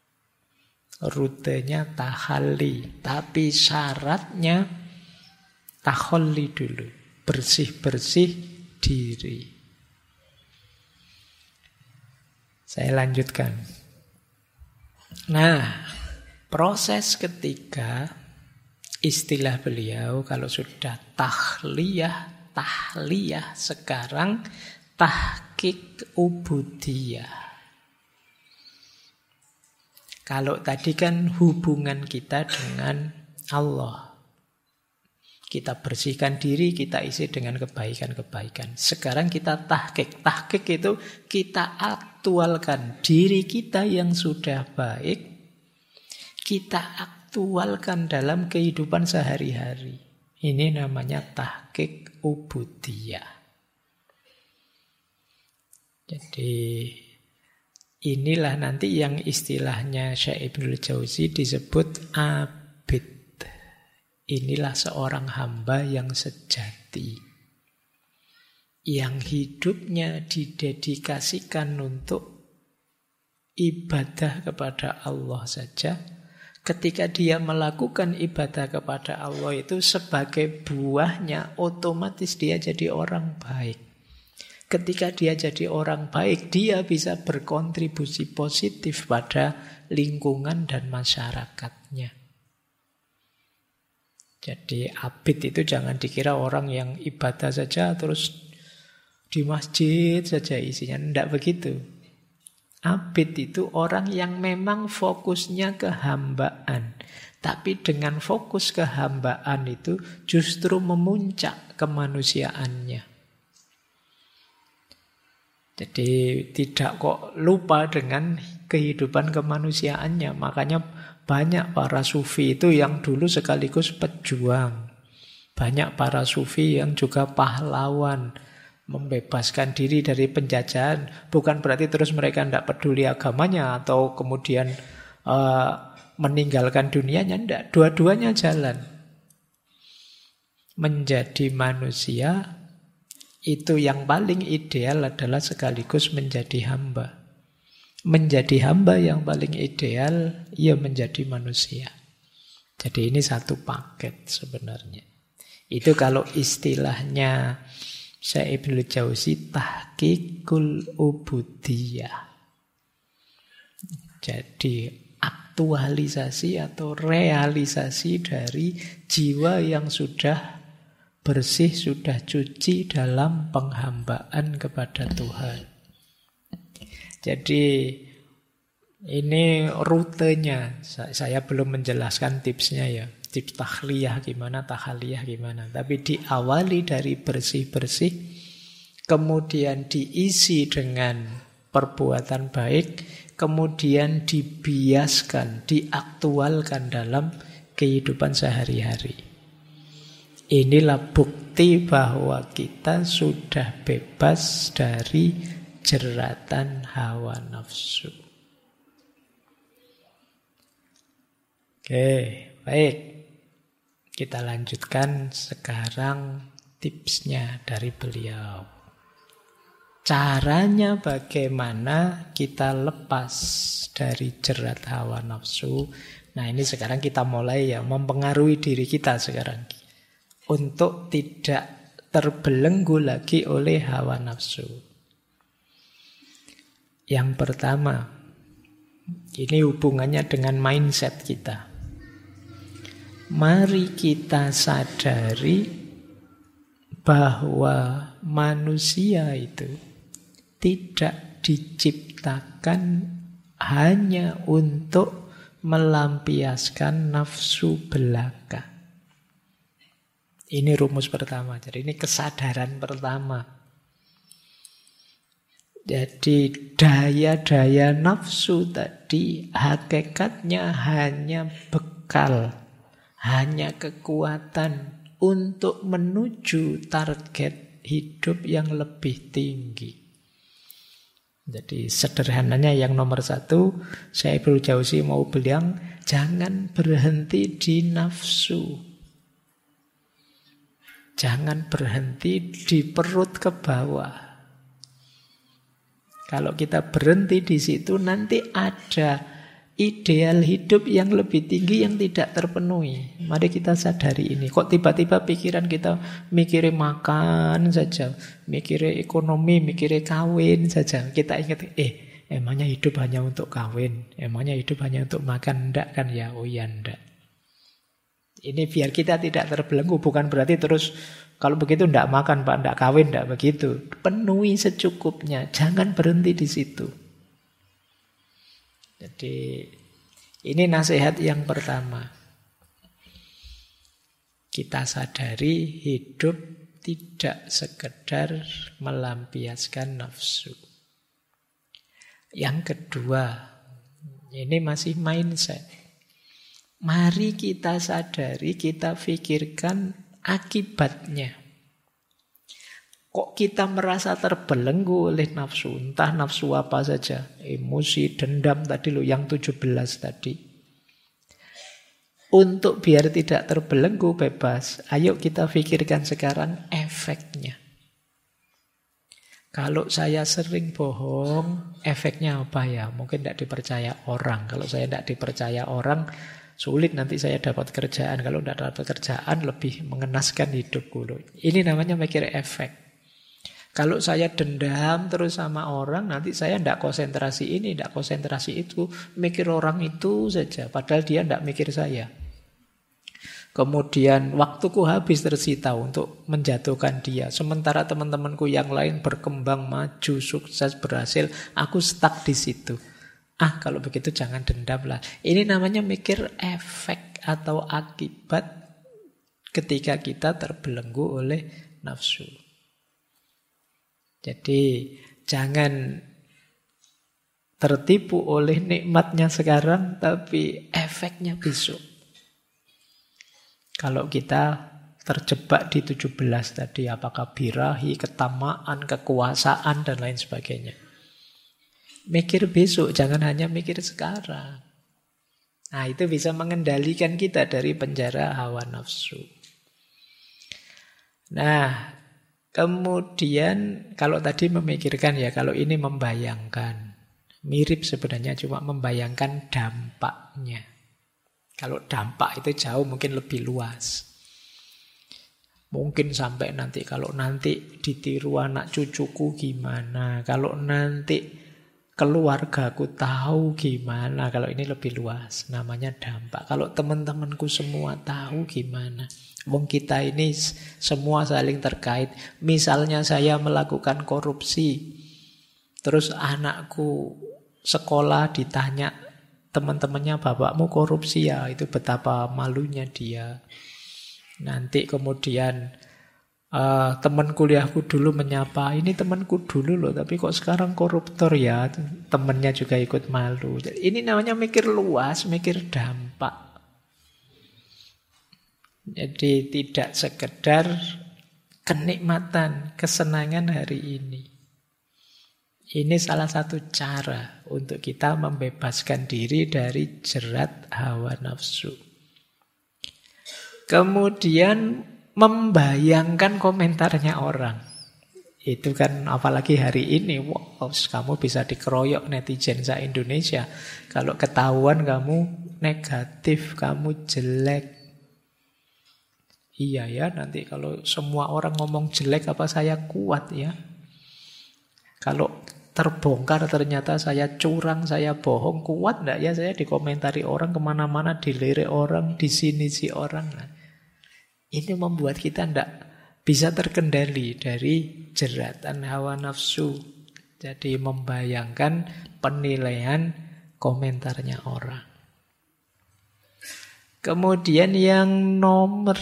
Rutenya tahalli, tapi syaratnya takholli dulu. bersih-bersih diri. Saya lanjutkan. Nah, proses ketiga, istilah beliau kalau sudah tahliyah, sekarang tahqiq ubudiyah. Kalau tadi kan hubungan kita dengan Allah. Kita bersihkan diri, kita isi dengan kebaikan-kebaikan. Sekarang kita tahqiq. Tahqiq itu kita aktualkan diri kita yang sudah baik. Kita aktualkan dalam kehidupan sehari-hari. Ini namanya tahqiq ubudiyah. Jadi inilah nanti yang istilahnya Syekh Ibnul Jauzi disebut abid. Inilah seorang hamba yang sejati, yang hidupnya didedikasikan untuk ibadah kepada Allah saja. Ketika dia melakukan ibadah kepada Allah itu sebagai buahnya, otomatis dia jadi orang baik. Ketika dia jadi orang baik, dia bisa berkontribusi positif pada lingkungan dan masyarakatnya. Jadi abid itu jangan dikira orang yang ibadah saja terus di masjid saja isinya. Tidak begitu. Abid itu orang yang memang fokusnya kehambaan. Tapi dengan fokus kehambaan itu justru memuncak kemanusiaannya. Jadi tidak kok lupa dengan kehidupan kemanusiaannya. Makanya banyak para sufi itu yang dulu sekaligus pejuang. Banyak para sufi yang juga pahlawan, membebaskan diri dari penjajahan. Bukan berarti terus mereka tidak peduli agamanya atau kemudian meninggalkan dunianya. Tidak, dua-duanya jalan. Menjadi manusia itu yang paling ideal adalah sekaligus menjadi hamba. Menjadi hamba yang paling ideal, ia menjadi manusia. Jadi ini satu paket sebenarnya. Itu kalau istilahnya Syekh Ibnul Jauzi tahqiqul ubudiyah. Jadi aktualisasi atau realisasi dari jiwa yang sudah bersih, sudah cuci dalam penghambaan kepada Tuhan. Jadi ini rutenya. Saya belum menjelaskan tipsnya ya. Tips tahliyah gimana, tahaliyah gimana. Tapi diawali dari bersih-bersih, kemudian diisi dengan perbuatan baik, kemudian dibiaskan, diaktualkan dalam kehidupan sehari-hari. Inilah bukti bahwa kita sudah bebas dari jeratan hawa nafsu. Oke, baik. Kita lanjutkan sekarang tipsnya dari beliau. Caranya bagaimana kita lepas dari jerat hawa nafsu. Nah, ini sekarang kita mulai ya mempengaruhi diri kita sekarang. Untuk tidak terbelenggu lagi oleh hawa nafsu. Yang pertama, ini hubungannya dengan mindset kita. Mari kita sadari bahwa manusia itu tidak diciptakan hanya untuk melampiaskan nafsu belaka. Ini rumus pertama. Jadi ini kesadaran pertama. Jadi daya-daya nafsu tadi hakikatnya hanya bekal, hanya kekuatan untuk menuju target hidup yang lebih tinggi. Jadi sederhananya yang nomor satu, Syekh Ibnul Jauzi mau bilang, jangan berhenti di nafsu. Jangan berhenti di perut ke bawah. Kalau kita berhenti di situ nanti ada ideal hidup yang lebih tinggi yang tidak terpenuhi. Mari kita sadari ini. Kok tiba-tiba pikiran kita mikirin makan saja, mikirin ekonomi, mikirin kawin saja. Kita ingat, emangnya hidup hanya untuk kawin? Emangnya hidup hanya untuk makan? Enggak kan ya? Oh ya enggak. Ini biar kita tidak terbelenggu. Bukan berarti terus kalau begitu enggak makan Pak, enggak kawin, enggak begitu. Penuhi secukupnya. Jangan berhenti di situ. Jadi ini nasihat yang pertama. Kita sadari hidup tidak sekedar melampiaskan nafsu. Yang kedua, ini masih mindset. Mari kita sadari, kita pikirkan akibatnya. Kok kita merasa terbelenggu oleh nafsu? Entah nafsu apa saja. Emosi, dendam tadi loh, yang 17 tadi. Untuk biar tidak terbelenggu bebas, ayo kita pikirkan sekarang efeknya. Kalau saya sering bohong, efeknya apa ya? Mungkin tidak dipercaya orang. Kalau saya tidak dipercaya orang, sulit nanti saya dapat kerjaan. Kalau tidak dapat kerjaan, lebih mengenaskan hidupku. Ini namanya mikir efek. Kalau saya dendam terus sama orang, nanti saya tidak konsentrasi ini, tidak konsentrasi itu. Mikir orang itu saja, padahal dia tidak mikir saya. Kemudian waktuku habis tersita untuk menjatuhkan dia. Sementara teman-temanku yang lain berkembang, maju, sukses, berhasil. Aku stuck di situ. Kalau begitu jangan dendam lah. Ini namanya mikir efek atau akibat ketika kita terbelenggu oleh nafsu. Jadi jangan tertipu oleh nikmatnya sekarang, tapi efeknya besok. Kalau kita terjebak di 17 tadi, apakah birahi, ketamaan, kekuasaan, dan lain sebagainya. Mikir besok, jangan hanya mikir sekarang. Nah, itu bisa mengendalikan kita dari penjara hawa nafsu. Nah, kemudian kalau tadi memikirkan ya, kalau ini membayangkan. Mirip sebenarnya, cuma membayangkan dampaknya. Kalau dampak itu jauh mungkin lebih luas. Mungkin sampai nanti, kalau nanti ditiru anak cucuku gimana. Kalau nanti keluargaku tahu gimana. Kalau ini lebih luas, namanya dampak. Kalau teman-temanku semua tahu gimana. Wong kita ini semua saling terkait. Misalnya saya melakukan korupsi, terus anakku sekolah ditanya teman-temannya, bapakmu korupsi ya, itu betapa malunya dia. Nanti kemudian teman kuliahku dulu menyapa, ini temanku dulu loh, tapi kok sekarang koruptor ya, temannya juga ikut malu. Ini namanya mikir luas, mikir dampak. Jadi tidak sekedar kenikmatan, kesenangan hari ini. Ini salah satu cara untuk kita membebaskan diri dari jerat hawa nafsu. Kemudian membayangkan komentarnya orang. Itu kan apalagi hari ini, wow, kamu bisa dikeroyok netizen se-Indonesia. Kalau ketahuan kamu negatif, kamu jelek. Iya ya, nanti kalau semua orang ngomong jelek, apa saya kuat ya? Kalau terbongkar ternyata saya curang, saya bohong, kuat enggak ya saya dikomentari orang kemana-mana, dilirik orang, disinisi orang. Nah, ini membuat kita enggak bisa terkendali dari jeratan hawa nafsu. Jadi membayangkan penilaian komentarnya orang. Kemudian yang nomor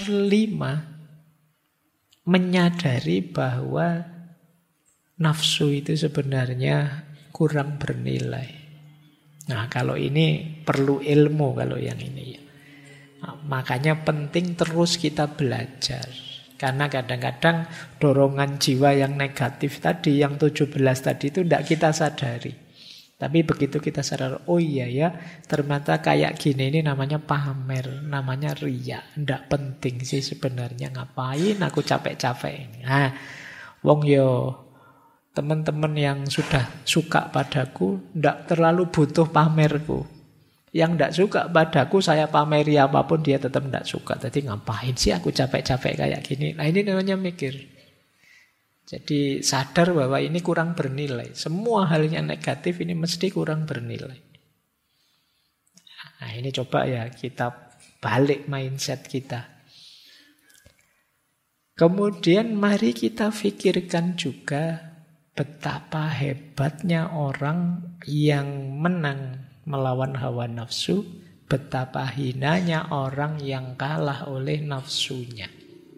5, menyadari bahwa nafsu itu sebenarnya kurang bernilai. Nah, kalau ini perlu ilmu kalau yang ini. Nah, makanya penting terus kita belajar. Karena kadang-kadang dorongan jiwa yang negatif tadi, yang 17 tadi itu tidak kita sadari. Tapi begitu kita sadar, oh iya ya, ternyata kayak gini, ini namanya pamer, namanya riya. Tidak penting sih sebenarnya, ngapain aku capek-capek. Nah, wong yo teman-teman yang sudah suka padaku tidak terlalu butuh pamerku. Yang tidak suka padaku, saya pameri apapun, dia tetap tidak suka. Jadi ngapain sih aku capek-capek kayak gini? Nah ini namanya mikir. Jadi sadar bahwa ini kurang bernilai. Semua hal yang negatif ini mesti kurang bernilai. Nah ini coba ya kita balik mindset kita. Kemudian mari kita pikirkan juga betapa hebatnya orang yang menang melawan hawa nafsu, betapa hinanya orang yang kalah oleh nafsunya.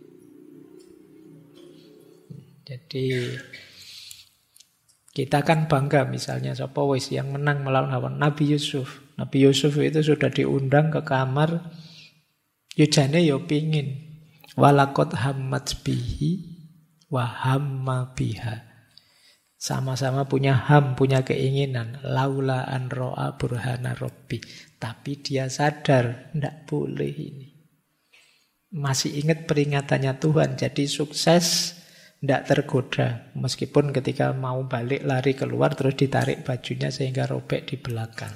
Jadi kita kan bangga misalnya sapa wis yang menang melawan hawa Nabi Yusuf. Nabi Yusuf itu sudah diundang ke kamar, yujane yo pingin. Walakot hammat bihi wa hamma biha. Sama-sama punya punya keinginan. Laula an ro'a burhana robbi. Tapi dia sadar, tidak boleh ini. Masih ingat peringatannya Tuhan, jadi sukses, tidak tergoda. Meskipun ketika mau balik lari keluar, terus ditarik bajunya sehingga robek di belakang.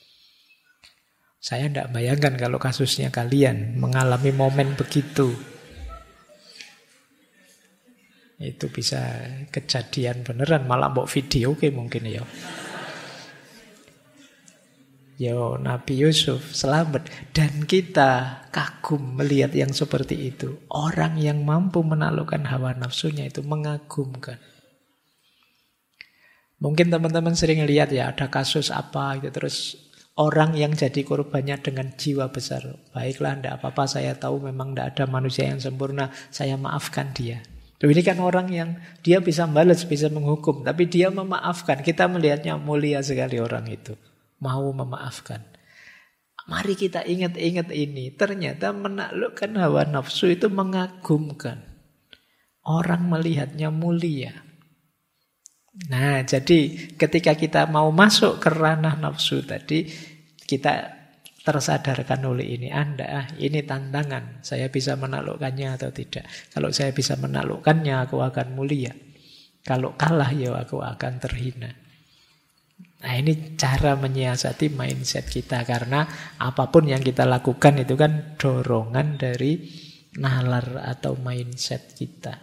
Saya tidak bayangkan kalau kasusnya kalian mengalami momen begitu. Itu bisa kejadian beneran, malah mbok video ke mungkin ya. Yo Nabi Yusuf selamat. Dan kita kagum melihat yang seperti itu. Orang yang mampu menaklukkan hawa nafsunya itu mengagumkan. Mungkin teman-teman sering lihat ya, ada kasus apa gitu, terus orang yang jadi korbannya dengan jiwa besar. Baiklah, tidak apa-apa, saya tahu memang tidak ada manusia yang sempurna, saya maafkan dia. Ini kan orang yang dia bisa balas, bisa menghukum, tapi dia memaafkan. Kita melihatnya mulia sekali orang itu, mau memaafkan. Mari kita ingat-ingat ini. Ternyata menaklukkan hawa nafsu itu mengagumkan. Orang melihatnya mulia. Nah, jadi ketika kita mau masuk ke ranah nafsu tadi, kita tersadarkan oleh ini. Ini tantangan. Saya bisa menaklukkannya atau tidak. Kalau saya bisa menaklukkannya, aku akan mulia. Kalau kalah, ya aku akan terhina. Nah ini cara menyiasati mindset kita. Karena apapun yang kita lakukan itu kan dorongan dari nalar atau mindset kita.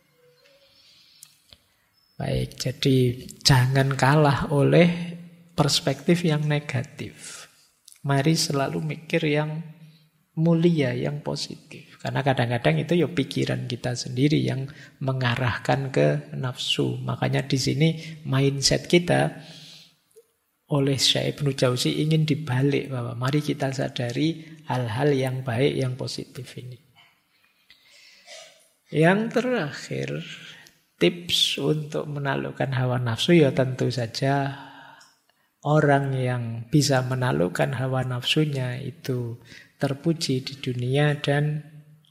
Baik, jadi jangan kalah oleh perspektif yang negatif. Mari selalu mikir yang mulia, yang positif. Karena kadang-kadang itu ya pikiran kita sendiri yang mengarahkan ke nafsu. Makanya di sini mindset kita oleh Syekh Ibnu Jauzi ingin dibalik bahwa mari kita sadari hal-hal yang baik, yang positif ini. Yang terakhir, tips untuk menaklukkan hawa nafsu ya tentu saja orang yang bisa menaklukkan hawa nafsunya itu terpuji di dunia dan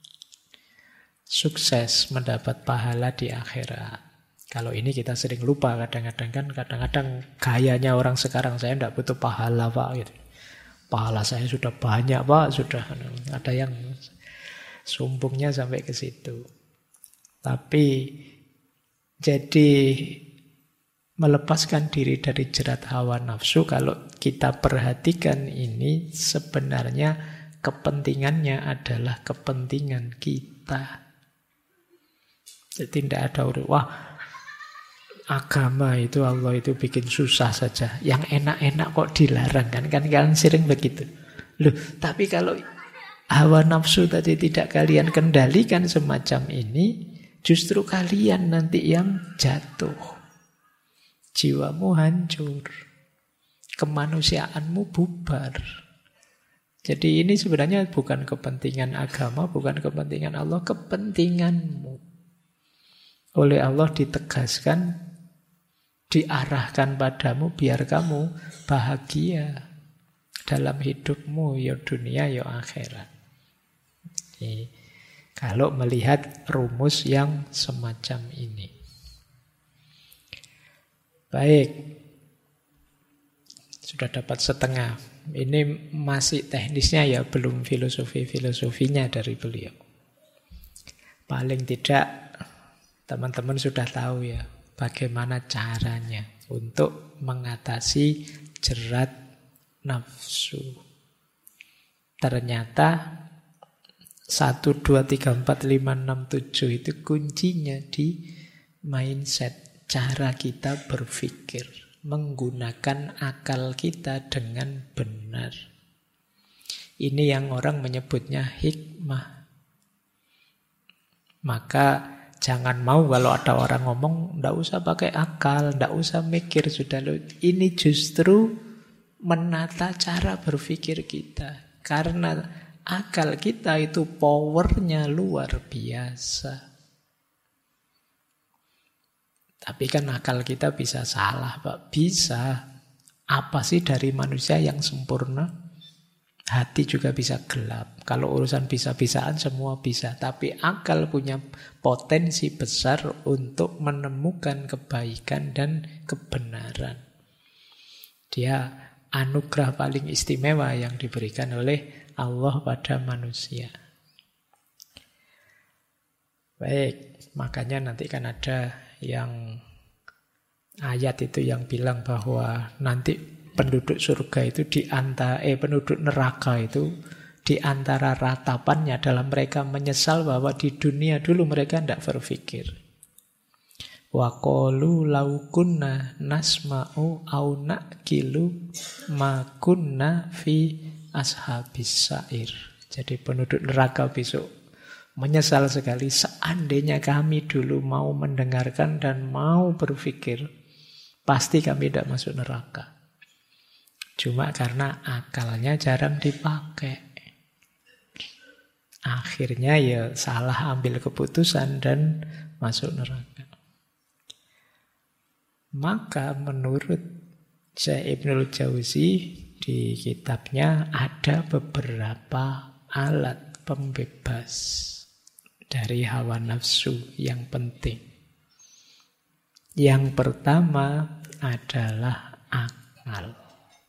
sukses mendapat pahala di akhirat. Kalau ini kita sering lupa kadang-kadang kan, kadang-kadang gayanya orang sekarang, saya tidak butuh pahala Pak gitu. Pahala saya sudah banyak Pak, sudah ada yang sumbungnya sampai ke situ. Tapi jadi melepaskan diri dari jerat hawa nafsu, kalau kita perhatikan ini sebenarnya kepentingannya adalah kepentingan kita. Jadi tidak ada wah agama itu Allah itu bikin susah saja, yang enak-enak kok dilarang kan kalian sering begitu. Loh, tapi kalau hawa nafsu tadi tidak kalian kendalikan semacam ini, justru kalian nanti yang jatuh. Jiwamu hancur, kemanusiaanmu bubar. Jadi ini sebenarnya bukan kepentingan agama, bukan kepentingan Allah, kepentinganmu. Oleh Allah ditegaskan, diarahkan padamu biar kamu bahagia dalam hidupmu, ya dunia, ya akhirat. Jadi, kalau melihat rumus yang semacam ini. Baik, sudah dapat setengah. Ini masih teknisnya ya, belum filosofinya dari beliau. Paling tidak teman-teman sudah tahu ya bagaimana caranya untuk mengatasi jerat nafsu. Ternyata 1, 2, 3, 4, 5, 6, 7 itu kuncinya di mindset. Cara kita berpikir. Menggunakan akal kita dengan benar. Ini yang orang menyebutnya hikmah. Maka jangan mau kalau ada orang ngomong, ndak usah pakai akal, ndak usah mikir, sudah lo. Ini justru menata cara berpikir kita. Karena akal kita itu powernya luar biasa. Tapi kan akal kita bisa salah, Pak. Bisa. Apa sih dari manusia yang sempurna? Hati juga bisa gelap. Kalau urusan bisa-bisaan semua bisa. Tapi akal punya potensi besar untuk menemukan kebaikan dan kebenaran. Dia anugerah paling istimewa yang diberikan oleh Allah pada manusia. Baik, makanya nanti kan ada yang ayat itu yang bilang bahwa nanti penduduk surga itu penduduk neraka itu di antara ratapannya dalam mereka menyesal bahwa di dunia dulu mereka tidak berpikir. Wa qalu law kunna nasma'u au naqilu ma kunna fi ashabis sa'ir. Jadi penduduk neraka besok menyesal sekali, seandainya kami dulu mau mendengarkan dan mau berpikir, pasti kami tidak masuk neraka. Cuma karena akalnya jarang dipakai. Akhirnya ya salah ambil keputusan dan masuk neraka. Maka menurut Syekh Ibnul Jauzi di kitabnya ada beberapa alat pembebas dari hawa nafsu yang penting. Yang pertama adalah akal.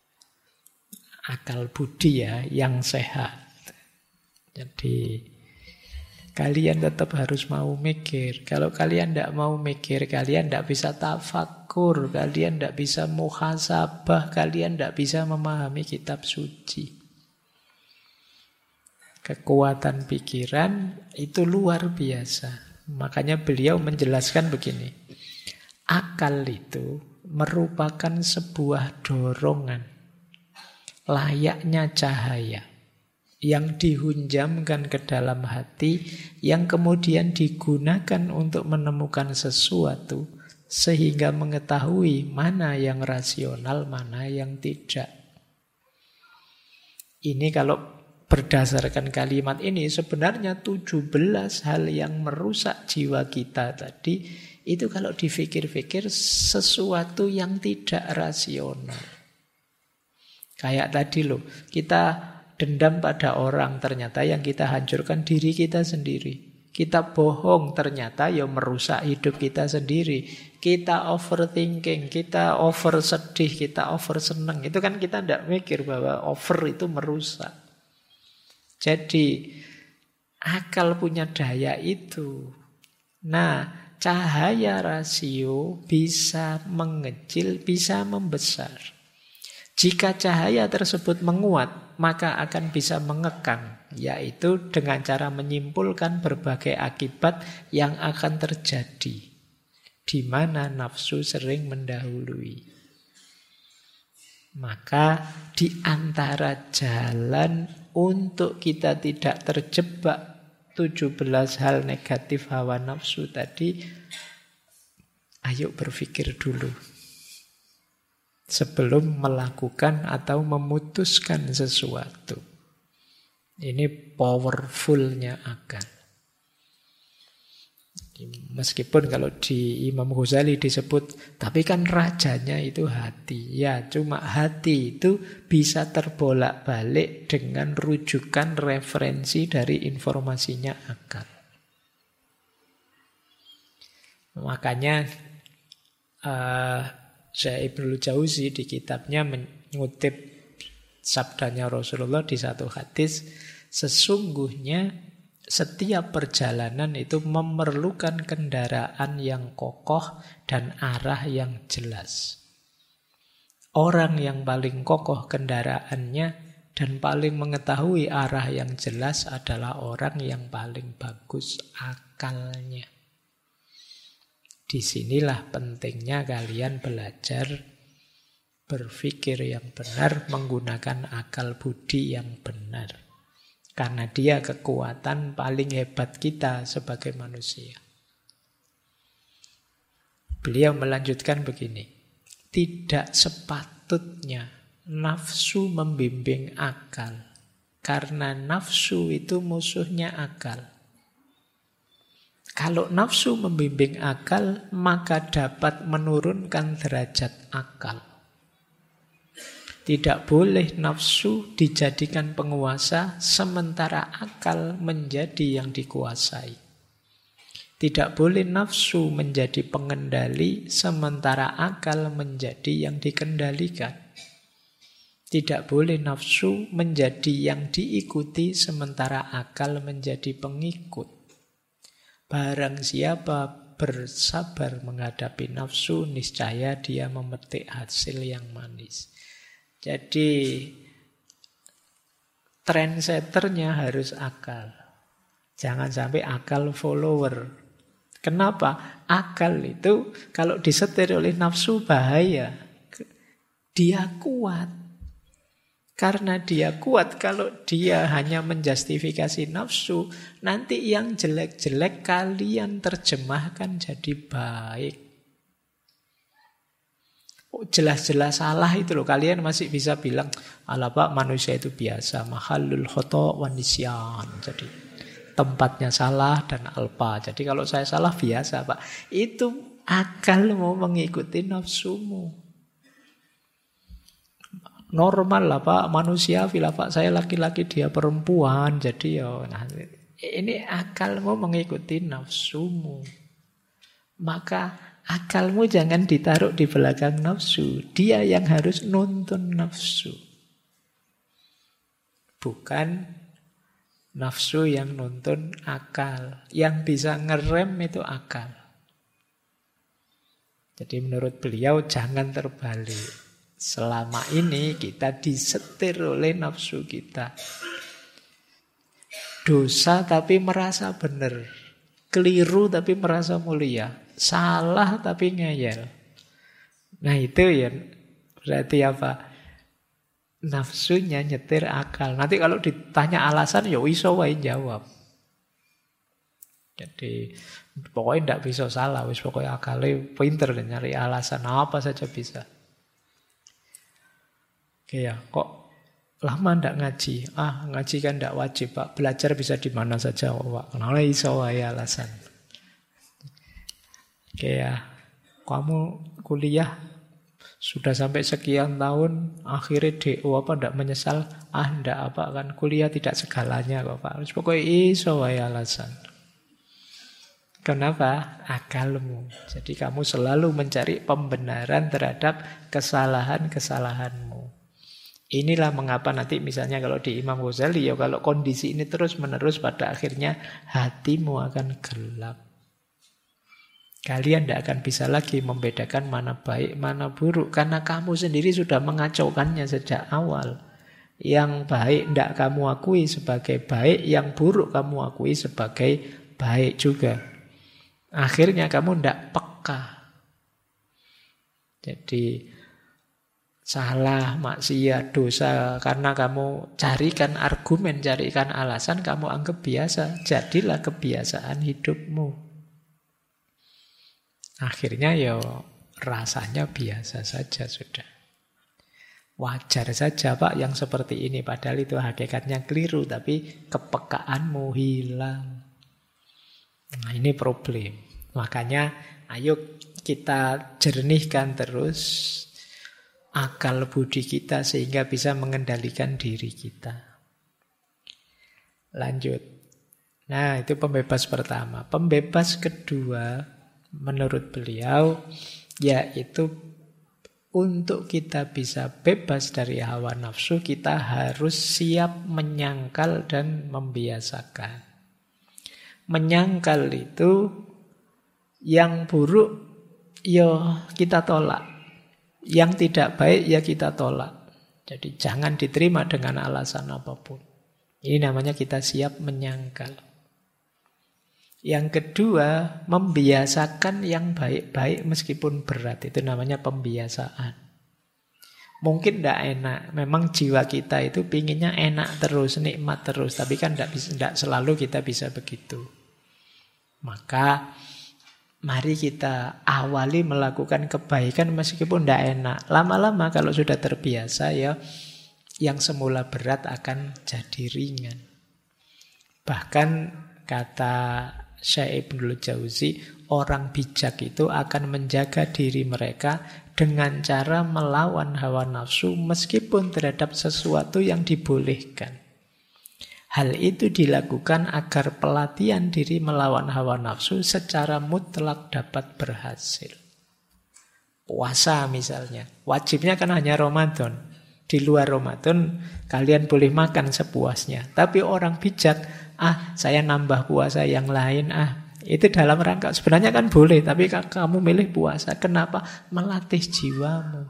Akal budi ya, yang sehat. Jadi kalian tetap harus mau mikir. Kalau kalian tidak mau mikir, kalian tidak bisa tafakur, kalian tidak bisa muhasabah, kalian tidak bisa memahami kitab suci. Kekuatan pikiran itu luar biasa. Makanya beliau menjelaskan begini. Akal itu merupakan sebuah dorongan, layaknya cahaya yang dihunjamkan ke dalam hati, yang kemudian digunakan untuk menemukan sesuatu, sehingga mengetahui mana yang rasional, mana yang tidak. Ini kalau berdasarkan kalimat ini, sebenarnya 17 hal yang merusak jiwa kita tadi, itu kalau dipikir-pikir sesuatu yang tidak rasional. Kayak tadi loh, kita dendam pada orang, ternyata yang kita hancurkan diri kita sendiri. Kita bohong, ternyata ya merusak hidup kita sendiri. Kita overthinking, kita over sedih, kita over seneng. Itu kan kita tidak mikir bahwa over itu merusak. Jadi akal punya daya itu. Nah, cahaya rasio bisa mengecil, bisa membesar. Jika cahaya tersebut menguat, maka akan bisa mengekang, yaitu dengan cara menyimpulkan berbagai akibat yang akan terjadi, di mana nafsu sering mendahului. Maka di antara jalan untuk kita tidak terjebak 17 hal negatif hawa nafsu tadi, ayo berpikir dulu sebelum melakukan atau memutuskan sesuatu. Ini powerfulnya akal. Meskipun kalau di Imam Ghazali disebut, tapi kan rajanya itu hati. Ya, cuma hati itu bisa terbolak-balik dengan rujukan referensi dari informasinya akal. Makanya Syekh Ibnul Jauzi di kitabnya mengutip sabdanya Rasulullah di satu hadis, sesungguhnya setiap perjalanan itu memerlukan kendaraan yang kokoh dan arah yang jelas. Orang yang paling kokoh kendaraannya Dan paling mengetahui arah yang jelas adalah orang yang paling bagus akalnya. Disinilah pentingnya kalian belajar berpikir yang benar, menggunakan akal budi yang benar. Karena dia kekuatan paling hebat kita sebagai manusia. Beliau melanjutkan begini, tidak sepatutnya nafsu membimbing akal, karena nafsu itu musuhnya akal. Kalau nafsu membimbing akal, maka dapat menurunkan derajat akal. Tidak boleh nafsu dijadikan penguasa, sementara akal menjadi yang dikuasai. Tidak boleh nafsu menjadi pengendali, sementara akal menjadi yang dikendalikan. Tidak boleh nafsu menjadi yang diikuti, sementara akal menjadi pengikut. Barang siapa bersabar menghadapi nafsu, niscaya dia memetik hasil yang manis. Jadi, trendsetternya harus akal. Jangan sampai akal follower. Kenapa? Akal itu kalau disetir oleh nafsu bahaya. Dia kuat. Karena dia kuat, kalau dia hanya menjustifikasi nafsu, nanti yang jelek-jelek kalian terjemahkan jadi baik. Oh, jelas-jelas salah itu loh. Kalian masih bisa bilang, ala Pak, manusia itu biasa. Mahallul khoto' wa nisyan. Jadi tempatnya salah dan alpa. Jadi kalau saya salah biasa Pak. Itu akalmu mengikuti nafsumu. Normal lah Pak, manusia bila Pak saya laki-laki dia perempuan. Jadi ya nah, ini akalmu mengikuti nafsumu. Maka akalmu jangan ditaruh di belakang nafsu. Dia yang harus nuntun nafsu. Bukan nafsu yang nuntun akal. Yang bisa ngerem itu akal. Jadi menurut beliau jangan terbalik. Selama ini kita disetir oleh nafsu kita. Dosa tapi merasa benar. Keliru tapi merasa mulia. Salah tapi ngeyel. Nah itu ya berarti apa? Nafsunya nyetir akal. Nanti kalau ditanya alasan, ya iso wae jawab. Jadi pokoknya tidak bisa salah. Pokoknya akalnya pinter dan nyari alasan apa saja bisa. Oke ya, kok lama tidak ngaji? Ngaji kan tidak wajib Pak. Belajar bisa di mana saja Pak. Kenapa iso wae alasan? Oke ya, kamu kuliah sudah sampai sekian tahun, akhirnya DO apa tidak menyesal? Tidak apa kan kuliah tidak segalanya kok Pak. Pokoknya iso wae alasan. Kenapa? Akalmu. Jadi kamu selalu mencari pembenaran terhadap kesalahan-kesalahanmu. Inilah mengapa nanti misalnya kalau di Imam Ghazali, ya kalau kondisi ini terus-menerus pada akhirnya hatimu akan gelap. Kalian tidak akan bisa lagi membedakan mana baik, mana buruk. Karena kamu sendiri sudah mengacaukannya sejak awal. Yang baik tidak kamu akui sebagai baik, yang buruk kamu akui sebagai baik juga. Akhirnya kamu tidak peka. Jadi salah, maksiat, dosa, karena kamu carikan argumen, carikan alasan, kamu anggap biasa. Jadilah kebiasaan hidupmu. Akhirnya ya rasanya biasa saja sudah. Wajar saja Pak yang seperti ini. Padahal itu hakikatnya keliru. Tapi kepekaanmu hilang. Nah ini problem. Makanya ayo kita jernihkan terus akal budi kita sehingga bisa mengendalikan diri kita. Lanjut. Nah itu pembebas pertama. Pembebas kedua menurut beliau yaitu untuk kita bisa bebas dari hawa nafsu, kita harus siap menyangkal dan membiasakan. Menyangkal itu yang buruk ya kita tolak. Yang tidak baik ya kita tolak. Jadi jangan diterima dengan alasan apapun. Ini namanya kita siap menyangkal. Yang kedua, membiasakan yang baik-baik meskipun berat. Itu namanya pembiasaan. Mungkin tidak enak. Memang jiwa kita itu pinginnya enak terus, nikmat terus. Tapi kan tidak selalu kita bisa begitu. Maka mari kita awali melakukan kebaikan meskipun tidak enak. Lama-lama kalau sudah terbiasa ya, yang semula berat akan jadi ringan. Bahkan kata Syekh Ibnul Jauzi, orang bijak itu akan menjaga diri mereka dengan cara melawan hawa nafsu meskipun terhadap sesuatu yang dibolehkan. Hal itu dilakukan agar pelatihan diri melawan hawa nafsu secara mutlak dapat berhasil. Puasa misalnya, wajibnya kan hanya Ramadan. Di luar Ramadan kalian boleh makan sepuasnya. Tapi orang bijak, saya nambah puasa yang lain, itu dalam rangka, sebenarnya kan boleh, tapi kamu milih puasa. Kenapa? Melatih jiwamu.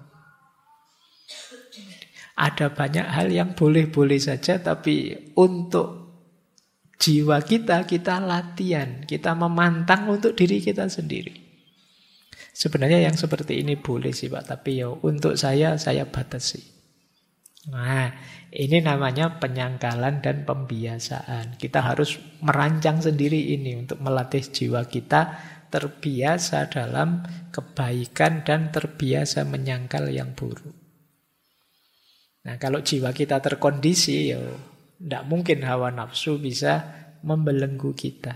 Ada banyak hal yang boleh-boleh saja, tapi untuk jiwa kita latihan. Kita memantang untuk diri kita sendiri. Sebenarnya yang seperti ini boleh sih Pak, tapi ya untuk saya batasi. Nah, ini namanya penyangkalan dan pembiasaan. Kita harus merancang sendiri ini untuk melatih jiwa kita terbiasa dalam kebaikan dan terbiasa menyangkal yang buruk. Nah, kalau jiwa kita terkondisi, ya tidak mungkin hawa nafsu bisa membelenggu kita.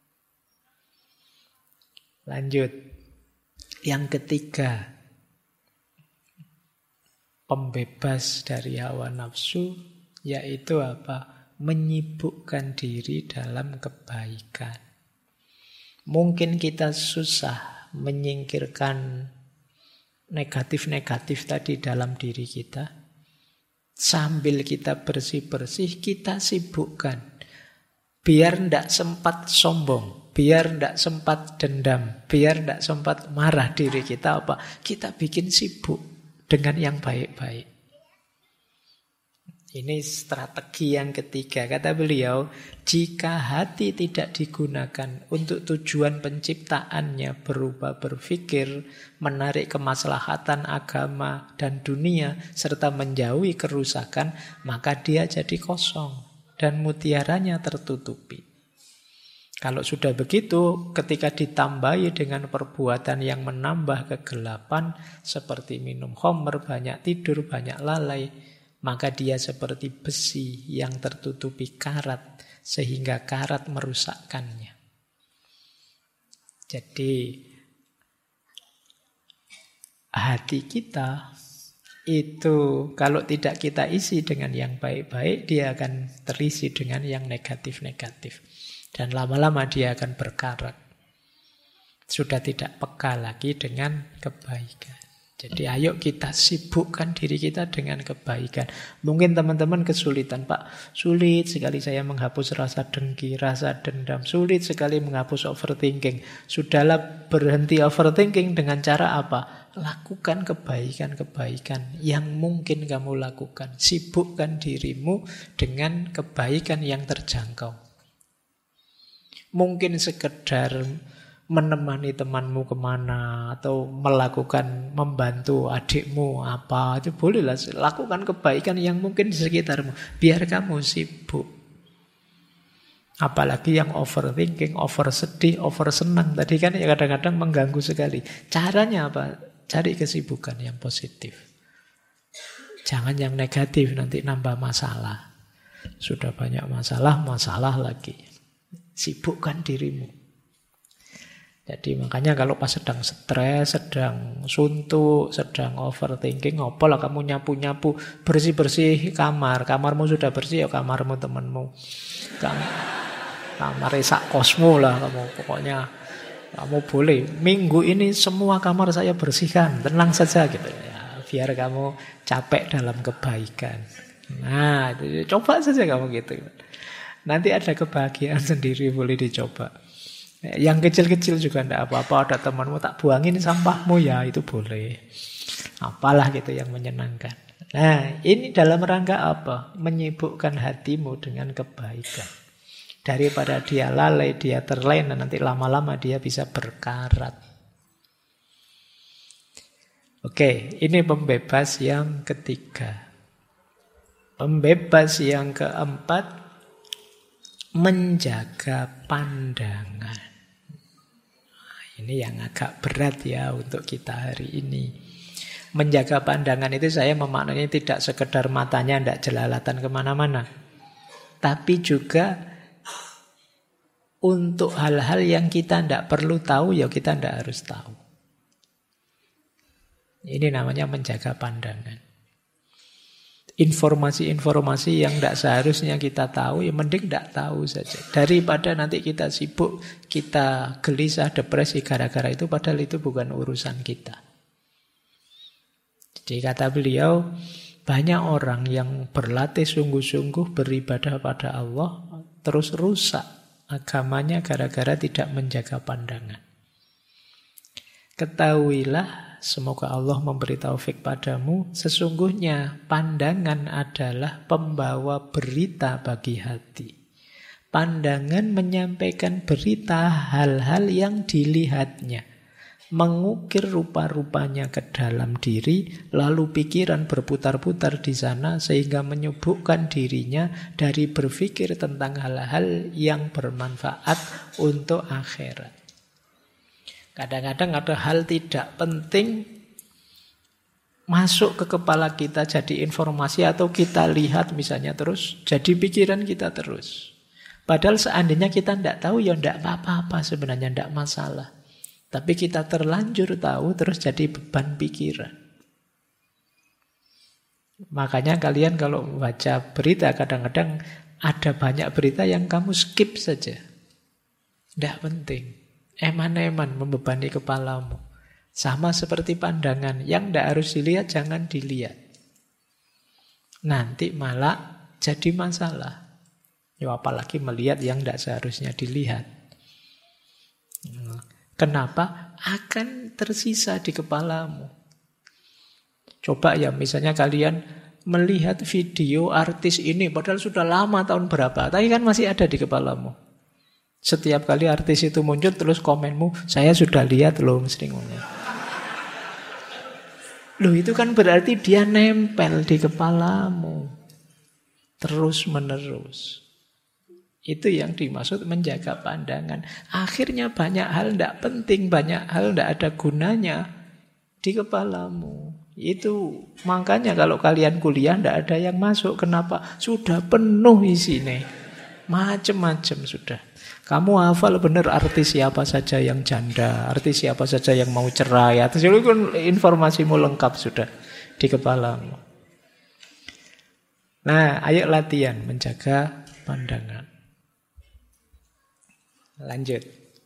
Lanjut. Yang ketiga, pembebas dari hawa nafsu, yaitu apa? Menyibukkan diri dalam kebaikan. Mungkin kita susah menyingkirkan negatif-negatif tadi dalam diri kita. Sambil kita bersih-bersih, kita sibukkan. Biar tidak sempat sombong, biar tidak sempat dendam, biar tidak sempat marah diri kita, apa? Kita bikin sibuk dengan yang baik-baik. Ini strategi yang ketiga. Kata beliau, jika hati tidak digunakan untuk tujuan penciptaannya berupa berpikir, menarik kemaslahatan agama dan dunia, serta menjauhi kerusakan, maka dia jadi kosong dan mutiaranya tertutupi. Kalau sudah begitu, ketika ditambahi dengan perbuatan yang menambah kegelapan, seperti minum khamr, banyak tidur, banyak lalai, maka dia seperti besi yang tertutupi karat, sehingga karat merusakkannya. Jadi, hati kita itu kalau tidak kita isi dengan yang baik-baik, dia akan terisi dengan yang negatif-negatif. Dan lama-lama dia akan berkarat. Sudah tidak peka lagi dengan kebaikan. Jadi ayo kita sibukkan diri kita dengan kebaikan. Mungkin teman-teman kesulitan, Pak. Sulit sekali saya menghapus rasa dengki, rasa dendam. Sulit sekali menghapus overthinking. Sudahlah, berhenti overthinking dengan cara apa? Lakukan kebaikan-kebaikan yang mungkin kamu lakukan. Sibukkan dirimu dengan kebaikan yang terjangkau. Mungkin sekedar menemani temanmu kemana, atau membantu adikmu apa, itu bolehlah. Lakukan kebaikan yang mungkin di sekitarmu, biar kamu sibuk. Apalagi yang overthinking, over sedih, over senang, tadi kan ya kadang-kadang mengganggu sekali. Caranya apa? Cari kesibukan yang positif. Jangan yang negatif, nanti nambah masalah. Sudah banyak masalah lagi. Sibukkan dirimu. Jadi makanya kalau pas sedang stres, sedang suntuk, sedang overthinking, ngopolah kamu nyapu-nyapu, bersih-bersih kamar. Kamarmu sudah bersih, ya kamarmu temanmu. Kamar sak kosmu lah kamu. Pokoknya kamu boleh. Minggu ini semua kamar saya bersihkan, tenang saja gitu ya. Biar kamu capek dalam kebaikan. Nah, coba saja kamu gitu. Nanti ada kebahagiaan sendiri, boleh dicoba. Yang kecil-kecil juga tidak apa-apa. Ada temanmu tak buangin sampahmu, ya itu boleh. Apalah gitu yang menyenangkan. Nah, ini dalam rangka apa? Menyibukkan hatimu dengan kebaikan. Daripada dia lalai, dia terlena, nanti lama-lama dia bisa berkarat. Oke, ini pembebas yang ketiga. Pembebas yang keempat, menjaga pandangan. Nah, ini yang agak berat ya untuk kita hari ini. Menjaga pandangan itu saya memaknai tidak sekedar matanya tidak jelalatan kemana-mana. Tapi juga untuk hal-hal yang kita tidak perlu tahu, ya kita tidak harus tahu. Ini namanya menjaga pandangan. Informasi-informasi yang tidak seharusnya kita tahu, ya mending tidak tahu saja. Daripada nanti kita sibuk, kita gelisah, depresi gara-gara itu, padahal itu bukan urusan kita. Jadi kata beliau, banyak orang yang berlatih sungguh-sungguh beribadah pada Allah, terus rusak agamanya gara-gara tidak menjaga pandangan. Ketahuilah, semoga Allah memberi taufik padamu, sesungguhnya pandangan adalah pembawa berita bagi hati. Pandangan menyampaikan berita hal-hal yang dilihatnya. Mengukir rupa-rupanya ke dalam diri, lalu pikiran berputar-putar di sana sehingga menyibukkan dirinya dari berpikir tentang hal-hal yang bermanfaat untuk akhirat. Kadang-kadang ada hal tidak penting masuk ke kepala kita jadi informasi, atau kita lihat misalnya terus jadi pikiran kita terus. Padahal seandainya kita tidak tahu ya tidak apa-apa, sebenarnya tidak masalah. Tapi kita terlanjur tahu terus jadi beban pikiran. Makanya kalian kalau baca berita kadang-kadang ada banyak berita yang kamu skip saja. Tidak penting. Eman-eman membebani kepalamu. Sama seperti pandangan. Yang tidak harus dilihat jangan dilihat. Nanti malah jadi masalah. Ya, apalagi melihat yang tidak seharusnya dilihat. Kenapa? Akan tersisa di kepalamu. Coba ya, misalnya kalian melihat video artis ini, padahal sudah lama tahun berapa, tapi kan masih ada di kepalamu. Setiap kali artis itu muncul, terus komenmu, saya sudah lihat loh, mesti ngomong. Loh, itu kan berarti dia nempel di kepalamu. Terus menerus. Itu yang dimaksud menjaga pandangan. Akhirnya banyak hal tidak penting, banyak hal tidak ada gunanya di kepalamu. Itu makanya kalau kalian kuliah tidak ada yang masuk. Kenapa? Sudah penuh isinya. Macam-macam sudah. Kamu hafal benar artis siapa saja yang janda, artis siapa saja yang mau cerai. Atas itu kan informasimu lengkap sudah di kepalamu. Nah, ayo latihan menjaga pandangan. Lanjut.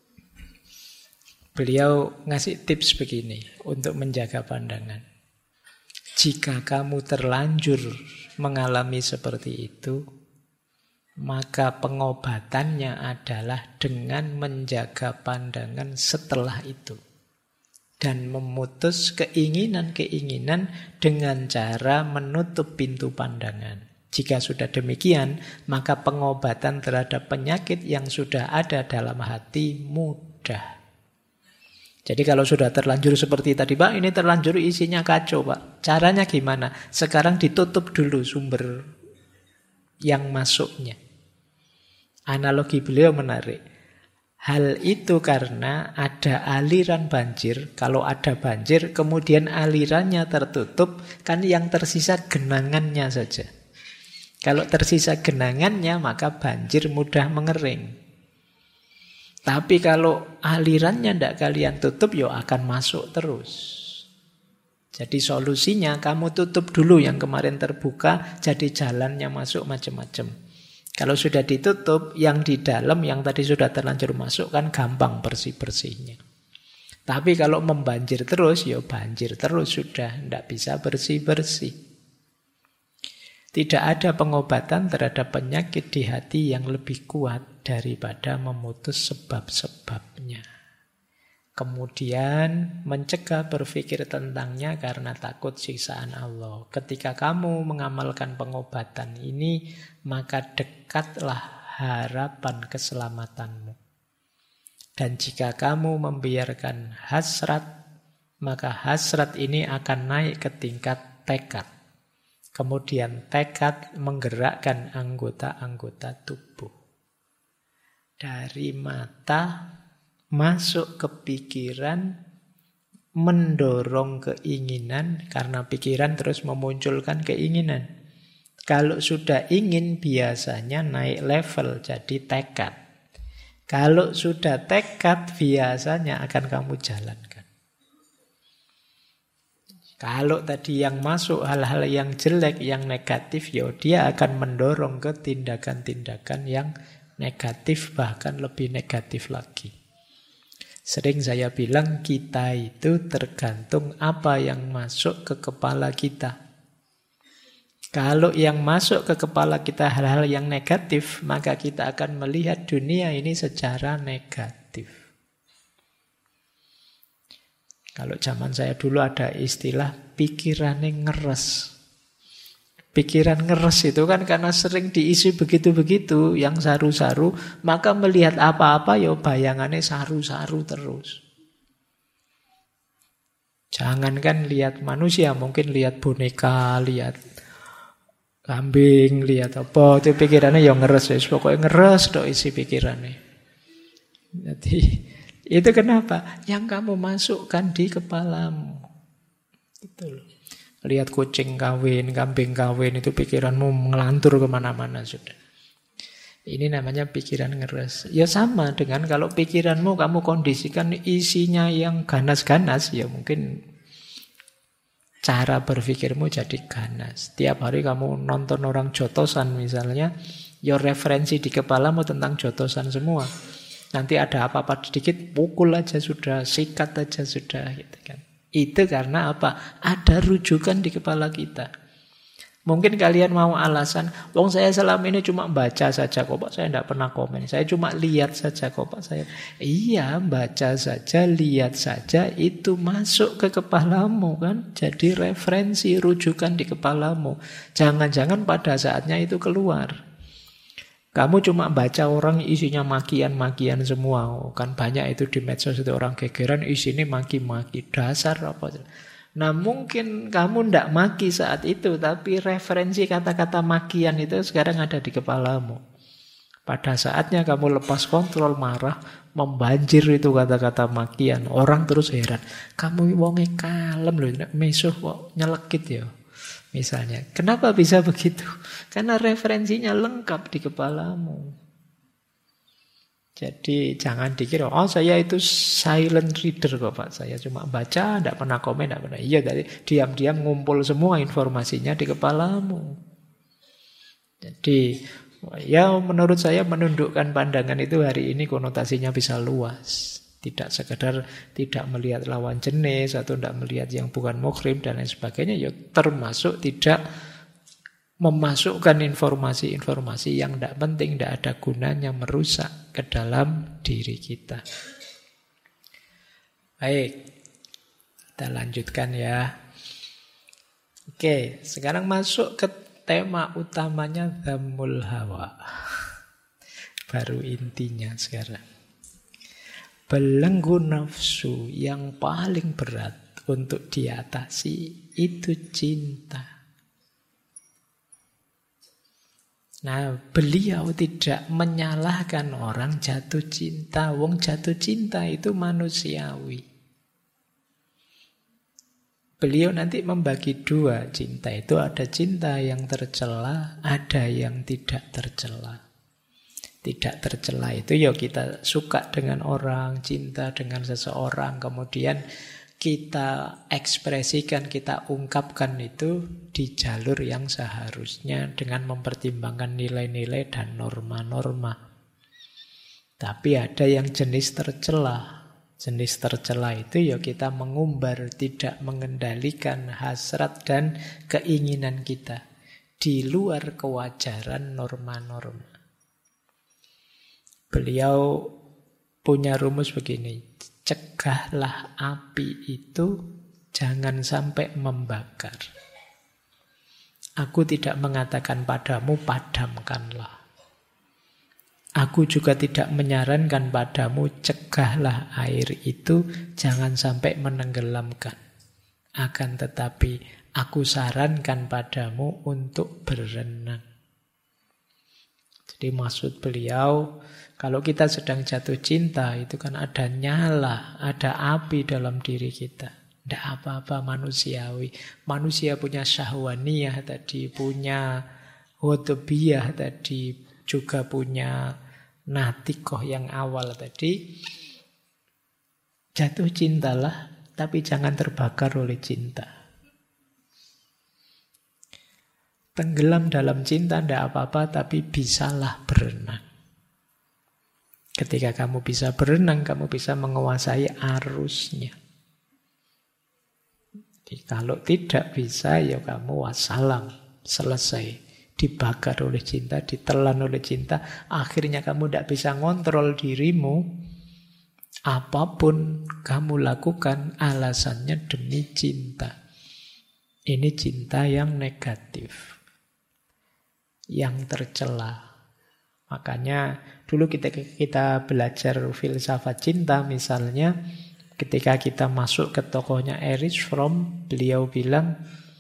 Beliau ngasih tips begini untuk menjaga pandangan. Jika kamu terlanjur mengalami seperti itu, maka pengobatannya adalah dengan menjaga pandangan setelah itu. Dan memutus keinginan-keinginan dengan cara menutup pintu pandangan. Jika sudah demikian, maka pengobatan terhadap penyakit yang sudah ada dalam hati mudah. Jadi kalau sudah terlanjur seperti tadi, Pak, ini terlanjur isinya kacau, Pak. Caranya gimana? Sekarang ditutup dulu sumber yang masuknya. Analogi beliau menarik. Hal itu karena ada aliran banjir. Kalau ada banjir, kemudian alirannya tertutup, kan yang tersisa genangannya saja. Kalau tersisa genangannya, maka banjir mudah mengering. Tapi kalau alirannya tidak kalian tutup, ya akan masuk terus. Jadi solusinya kamu tutup dulu yang kemarin terbuka, jadi jalannya masuk macam-macam. Kalau sudah ditutup, yang di dalam yang tadi sudah terlanjur masuk kan gampang bersih-bersihnya. Tapi kalau membanjir terus, ya banjir terus sudah, tidak bisa bersih-bersih. Tidak ada pengobatan terhadap penyakit di hati yang lebih kuat daripada memutus sebab-sebabnya. Kemudian mencegah berpikir tentangnya karena takut siksaan Allah. Ketika kamu mengamalkan pengobatan ini, maka dekatlah harapan keselamatanmu. Dan jika kamu membiarkan hasrat, maka hasrat ini akan naik ke tingkat tekad. Kemudian tekad menggerakkan anggota-anggota tubuh. Dari mata masuk ke pikiran, mendorong keinginan, karena pikiran terus memunculkan keinginan. Kalau sudah ingin biasanya naik level jadi tekad. Kalau sudah tekad biasanya akan kamu jalankan. Kalau tadi yang masuk hal-hal yang jelek, yang negatif, ya dia akan mendorong ke tindakan-tindakan yang negatif, bahkan lebih negatif lagi. Sering saya bilang kita itu tergantung apa yang masuk ke kepala kita. Kalau yang masuk ke kepala kita hal-hal yang negatif, maka kita akan melihat dunia ini secara negatif. Kalau zaman saya dulu ada istilah pikirannya ngeres. Pikiran ngeres itu kan karena sering diisi begitu-begitu, yang saru-saru, maka melihat apa-apa ya bayangannya saru-saru terus. Jangankan lihat manusia, mungkin lihat boneka, lihat kambing, lihat apa, itu pikirannya ya ngeres, pokoknya ngeres dok isi pikirannya. Jadi itu kenapa? Yang kamu masukkan di kepalamu. Itu loh. Lihat kucing kawin, kambing kawin, itu pikiranmu ngelantur kemana-mana sudah. Ini namanya pikiran ngeres. Ya sama dengan kalau pikiranmu kamu kondisikan isinya yang ganas-ganas, ya mungkin cara berpikirmu jadi ganas. Tiap hari kamu nonton orang jotosan misalnya, ya referensi di kepalamu tentang jotosan semua. Nanti ada apa-apa sedikit, pukul aja sudah, sikat aja sudah, gitu kan. Itu karena apa? Ada rujukan di kepala kita. Mungkin kalian mau alasan, wong saya selama ini cuma baca saja kok Pak, saya tidak pernah komen. Saya cuma lihat saja kok Pak saya. Iya, baca saja, lihat saja, itu masuk ke kepalamu kan. Jadi referensi, rujukan di kepalamu. Jangan-jangan pada saatnya itu keluar. Kamu cuma baca orang isinya makian-makian semua. Oh, kan banyak itu di medsos itu orang gegeran isinya maki-maki. Dasar apa. Nah mungkin kamu tidak maki saat itu, tapi referensi kata-kata makian itu sekarang ada di kepalamu. Pada saatnya kamu lepas kontrol, marah, membanjir itu kata-kata makian. Orang terus heran, kamu wonge kalem loh, mesuh kok nyelekit ya. Misalnya, kenapa bisa begitu? Karena referensinya lengkap di kepalamu. Jadi jangan dikira, oh saya itu silent reader kok Pak. Saya cuma baca, tidak pernah komen, tidak pernah. Iya, dari diam-diam ngumpul semua informasinya di kepalamu. Jadi, ya menurut saya menundukkan pandangan itu hari ini konotasinya bisa luas. Tidak sekedar tidak melihat lawan jenis atau tidak melihat yang bukan muhrim dan lain sebagainya. Ya termasuk tidak memasukkan informasi-informasi yang tidak penting, tidak ada gunanya, merusak ke dalam diri kita. Baik, kita lanjutkan ya. Oke, sekarang masuk ke tema utamanya dhammul hawa. Baru intinya sekarang. Belenggu nafsu yang paling berat untuk diatasi itu cinta. Nah, beliau tidak menyalahkan orang jatuh cinta. Wong jatuh cinta itu manusiawi. Beliau nanti membagi dua cinta itu. Ada cinta yang tercela, ada yang tidak tercela. Tidak tercela itu ya kita suka dengan orang, cinta dengan seseorang, kemudian kita ekspresikan, kita ungkapkan itu di jalur yang seharusnya dengan mempertimbangkan nilai-nilai dan norma-norma. Tapi ada yang jenis tercela. Jenis tercela itu ya kita mengumbar, tidak mengendalikan hasrat dan keinginan kita di luar kewajaran norma-norma. Beliau punya rumus begini. cegahlah api itu jangan sampai membakar. Aku tidak mengatakan padamu, padamkanlah. Aku juga tidak menyarankan padamu, cegahlah air itu jangan sampai menenggelamkan. Akan tetapi, aku sarankan padamu untuk berenang. Jadi maksud beliau, kalau kita sedang jatuh cinta, itu kan ada nyala, ada api dalam diri kita. Tidak apa-apa manusiawi. Manusia punya syahwaniyah tadi, punya hutubiyah tadi, juga punya natikoh yang awal tadi. Jatuh cintalah, tapi jangan terbakar oleh cinta. Tenggelam dalam cinta tidak apa-apa, tapi bisalah berenang. Ketika kamu bisa berenang, kamu bisa menguasai arusnya. Jadi kalau tidak bisa, ya kamu wassalam, selesai. Dibakar oleh cinta, ditelan oleh cinta, akhirnya kamu tidak bisa ngontrol dirimu. Apapun kamu lakukan, alasannya demi cinta. Ini cinta yang negatif, yang tercela. Makanya dulu kita belajar filsafat cinta misalnya, ketika kita masuk ke tokohnya Erich Fromm, beliau bilang,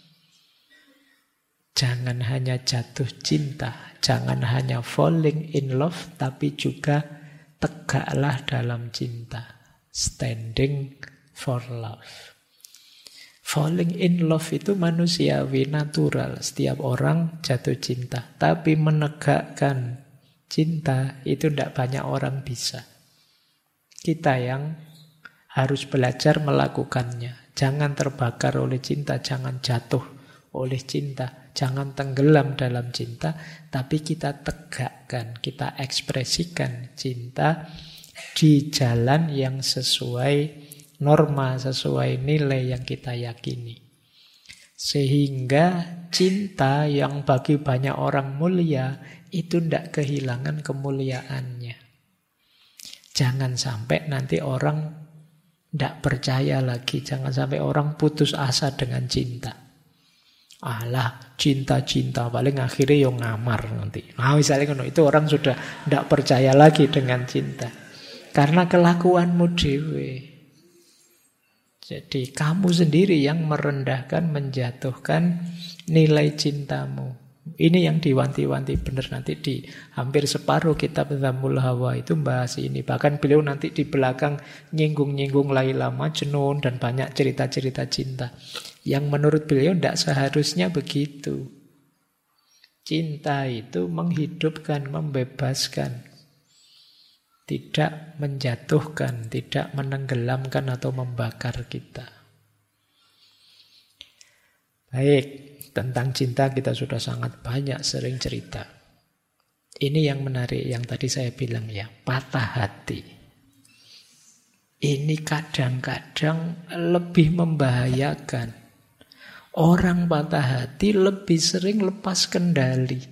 jangan hanya jatuh cinta, jangan hanya falling in love, tapi juga tegaklah dalam cinta. Standing for love. Falling in love itu manusiawi, natural. Setiap orang jatuh cinta. Tapi menegakkan cinta itu tidak banyak orang bisa. Kita yang harus belajar melakukannya. Jangan terbakar oleh cinta, jangan jatuh oleh cinta. Jangan tenggelam dalam cinta, tapi kita tegakkan, kita ekspresikan cinta di jalan yang sesuai norma, sesuai nilai yang kita yakini. Sehingga cinta yang bagi banyak orang mulia, itu tidak kehilangan kemuliaannya. Jangan sampai nanti orang tidak percaya lagi, jangan sampai orang putus asa dengan cinta. Alah, cinta-cinta paling akhirnya yang ngamar nanti. Nah, misalnya itu orang sudah tidak percaya lagi dengan cinta. Karena kelakuanmu dewe. Jadi kamu sendiri yang merendahkan, menjatuhkan nilai cintamu. Ini yang diwanti-wanti benar nanti di hampir separuh kitab Dhammul Hawa itu bahas ini. Bahkan beliau nanti di belakang nyinggung-nyinggung Laila Majnun dan banyak cerita-cerita cinta. Yang menurut beliau tidak seharusnya begitu. Cinta itu menghidupkan, membebaskan. Tidak menjatuhkan, tidak menenggelamkan atau membakar kita. Baik, tentang cinta kita sudah sangat banyak sering cerita. Ini yang menarik, yang tadi saya bilang ya, patah hati. Ini kadang-kadang lebih membahayakan. Orang patah hati lebih sering lepas kendali.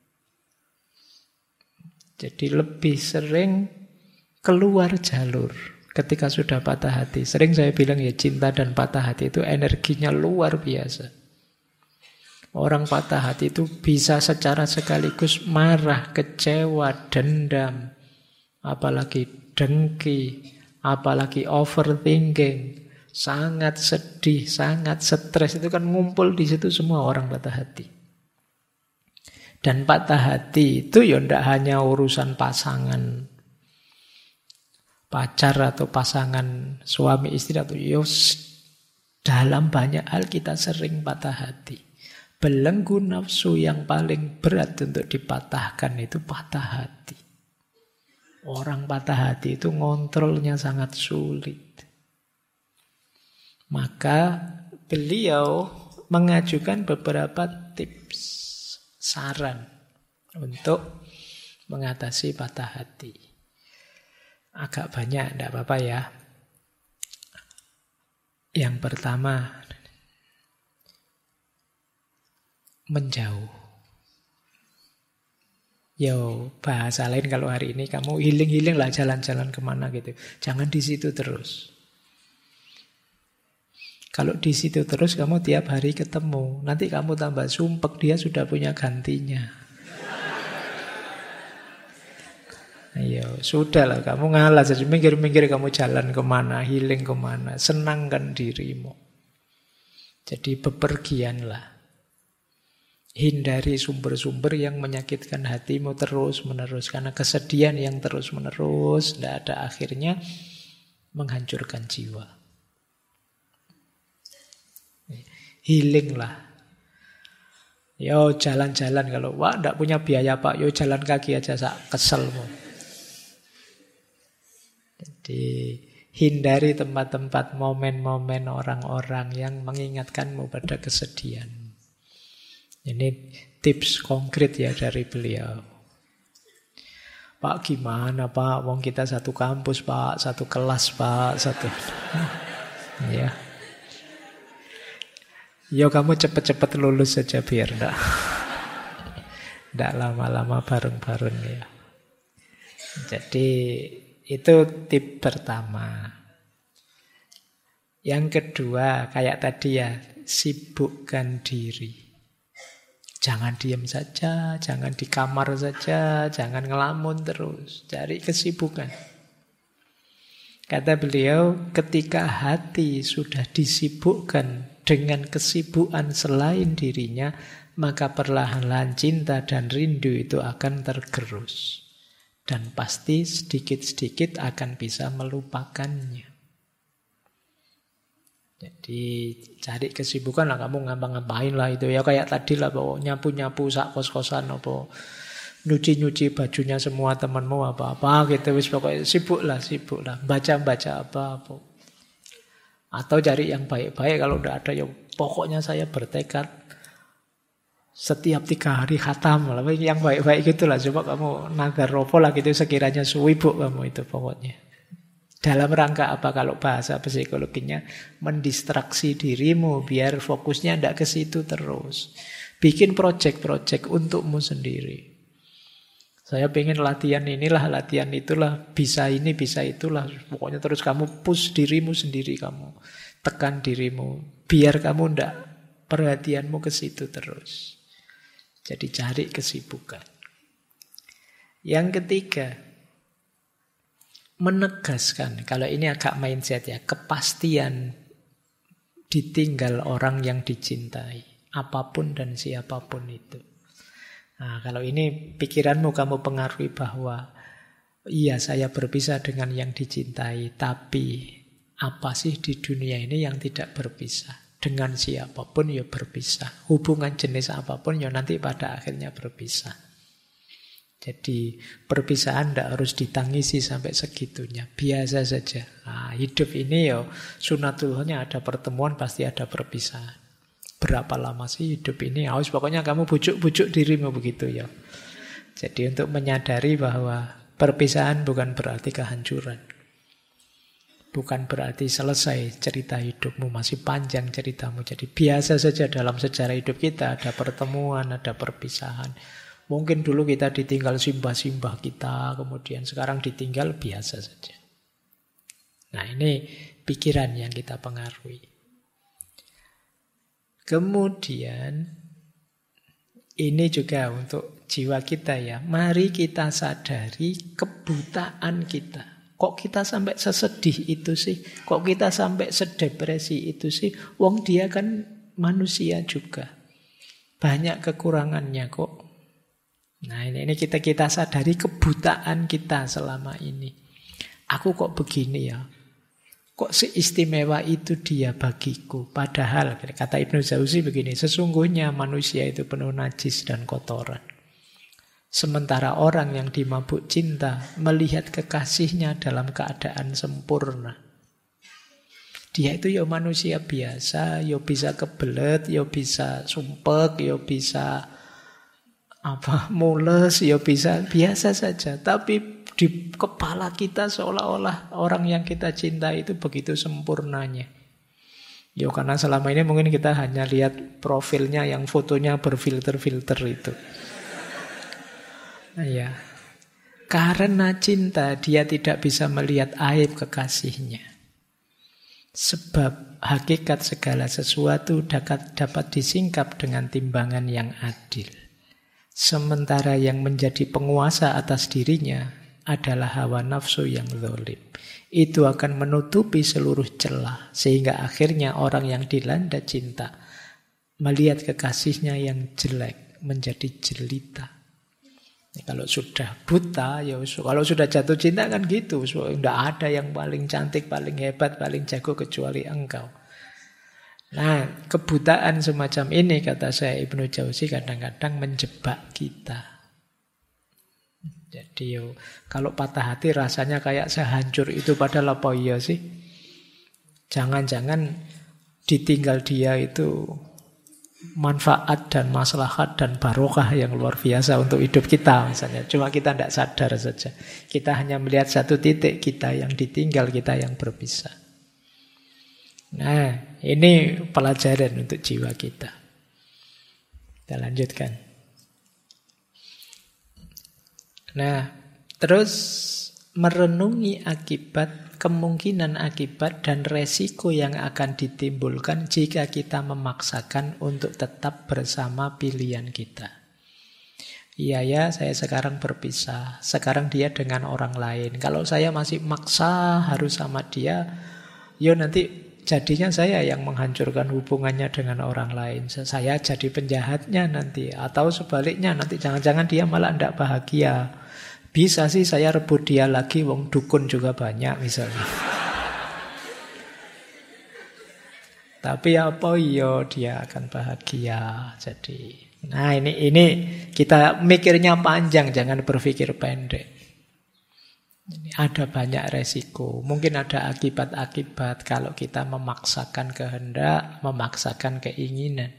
Jadi lebih sering keluar jalur ketika sudah patah hati. Sering saya bilang ya, cinta dan patah hati itu energinya luar biasa. Orang patah hati itu bisa secara sekaligus marah, kecewa, dendam, apalagi dengki, apalagi overthinking, sangat sedih, sangat stres. Itu kan ngumpul di situ semua orang patah hati. Dan patah hati itu ya tidak hanya urusan pasangan pacar atau pasangan suami istri, atau ya dalam banyak hal kita sering patah hati. Belenggu nafsu yang paling berat untuk dipatahkan itu patah hati. Orang patah hati itu ngontrolnya sangat sulit. Maka beliau mengajukan beberapa tips, saran untuk mengatasi patah hati. Agak banyak, tidak apa-apa ya. Yang pertama, menjauh. Yo, bahasa lain kalau hari ini kamu healing-healing lah, jalan-jalan kemana gitu. Jangan di situ terus. Kalau di situ terus kamu tiap hari ketemu, nanti kamu tambah sumpek, dia sudah punya gantinya. Ayo, sudahlah kamu ngalah saja, mikir-mikir kamu jalan kemana, healing kemana, senangkan dirimu. Jadi bepergianlah. Hindari sumber-sumber yang menyakitkan hatimu terus-menerus. Karena kesedihan yang terus-menerus, tidak ada akhirnya, menghancurkan jiwa. Healinglah. Yo jalan-jalan, kalau wah tidak punya biaya pak, yo jalan kaki aja, sak keselmu. Jadi hindari tempat-tempat, momen-momen orang-orang yang mengingatkanmu pada kesedihan. Ini tips konkret ya dari beliau. Pak gimana pak, wong kita satu kampus pak, satu kelas pak, satu ya. Yo kamu cepet-cepet lulus saja biar ndak lama-lama bareng-bareng ya. Jadi itu tip pertama. Yang kedua, kayak tadi ya, sibukkan diri. Jangan diam saja, jangan di kamar saja, jangan ngelamun terus. Cari kesibukan. Kata beliau, ketika hati sudah disibukkan dengan kesibukan selain dirinya, maka perlahan-lahan cinta dan rindu itu akan tergerus. Dan pasti sedikit-sedikit akan bisa melupakannya. Jadi cari kesibukan lah, kamu ngapa-ngapain lah itu. Ya kayak tadi lah, bahwa nyapu-nyapu sak kos-kosan, apa nyuci-nyuci bajunya semua temanmu, apa-apa gitu. Wis pokoknya sibuk lah. Baca-baca apa-apa. Atau cari yang baik-baik, kalau udah ada ya pokoknya saya bertekad setiap 3 hari khatam lah, yang baik-baik gitulah. Coba kamu nagar ropo lah gitu, sekiranya suwibuk kamu itu pokoknya. Dalam rangka apa kalau bahasa psikologinya? Mendistraksi dirimu biar fokusnya tidak ke situ terus. Bikin project-project untukmu sendiri. Saya pengen latihan inilah, latihan itulah, bisa ini, bisa itulah. Pokoknya terus kamu push dirimu sendiri, kamu tekan dirimu biar kamu tidak perhatianmu ke situ terus. Jadi cari kesibukan. Yang ketiga, menegaskan, kalau ini agak mindset ya, kepastian ditinggal orang yang dicintai, apapun dan siapapun itu. Nah, kalau ini pikiranmu kamu pengaruhi bahwa iya saya berpisah dengan yang dicintai, tapi apa sih di dunia ini yang tidak berpisah? Dengan siapapun ya berpisah. Hubungan jenis apapun ya nanti pada akhirnya berpisah. Jadi perpisahan tidak harus ditangisi sampai segitunya. Biasa saja. Nah, hidup ini ya sunatullahnya ada pertemuan, pasti ada perpisahan. Berapa lama sih hidup ini? Pokoknya kamu bujuk-bujuk dirimu begitu ya. Jadi untuk menyadari bahwa perpisahan bukan berarti kehancuran. Bukan berarti selesai cerita hidupmu, masih panjang ceritamu. Jadi biasa saja dalam sejarah hidup kita ada pertemuan, ada perpisahan. Mungkin dulu kita ditinggal simbah-simbah kita, kemudian sekarang ditinggal, biasa saja. Nah ini pikiran yang kita pengaruhi. Kemudian ini juga untuk jiwa kita ya. Mari kita sadari kebutaan kita. Kok kita sampai sesedih itu sih? Kok kita sampai sedepresi itu sih? Wong dia kan manusia juga. Banyak kekurangannya kok. Nah ini kita sadari kebutaan kita selama ini. Aku kok begini ya? Kok seistimewa itu dia bagiku? Padahal kata Ibnu Jauzi begini, sesungguhnya manusia itu penuh najis dan kotoran. Sementara orang yang dimabuk cinta melihat kekasihnya dalam keadaan sempurna. Dia itu ya manusia biasa, ya bisa kebelet, ya bisa sumpek, ya bisa mules, ya bisa biasa saja. Tapi di kepala kita seolah-olah orang yang kita cinta itu begitu sempurnanya. Ya karena selama ini mungkin kita hanya lihat profilnya yang fotonya berfilter-filter itu. Ya, karena cinta dia tidak bisa melihat aib kekasihnya. Sebab hakikat segala sesuatu dapat disingkap dengan timbangan yang adil. Sementara yang menjadi penguasa atas dirinya adalah hawa nafsu yang zalim. Itu akan menutupi seluruh celah, sehingga akhirnya orang yang dilanda cinta melihat kekasihnya yang jelek menjadi jelita. Kalau sudah buta, ya kalau sudah jatuh cinta kan gitu. Tidak ada yang paling cantik, paling hebat, paling jago kecuali engkau. Nah, kebutaan semacam ini, kata saya Ibnu Jauzi, kadang-kadang menjebak kita. Jadi kalau patah hati rasanya kayak sehancur itu, padahal apa iya sih? Jangan-jangan ditinggal dia itu manfaat dan maslahat dan barokah yang luar biasa untuk hidup kita misalnya. Cuma kita tidak sadar saja. Kita hanya melihat satu titik, kita yang ditinggal, kita yang berpisah. Nah, ini pelajaran untuk jiwa kita. Kita lanjutkan. Nah, terus merenungi akibat, kemungkinan akibat dan resiko yang akan ditimbulkan jika kita memaksakan untuk tetap bersama pilihan kita. Iya ya, saya sekarang berpisah. Sekarang dia dengan orang lain. Kalau saya masih maksa harus sama dia, ya nanti jadinya saya yang menghancurkan hubungannya dengan orang lain. Saya jadi penjahatnya nanti. Atau sebaliknya, nanti jangan-jangan dia malah tidak bahagia. Bisa sih saya rebut dia lagi, wong dukun juga banyak misalnya. Tapi apa iya dia akan bahagia. Jadi, nah ini kita mikirnya panjang, jangan berpikir pendek. Ini ada banyak resiko. Mungkin ada akibat-akibat kalau kita memaksakan kehendak, memaksakan keinginan.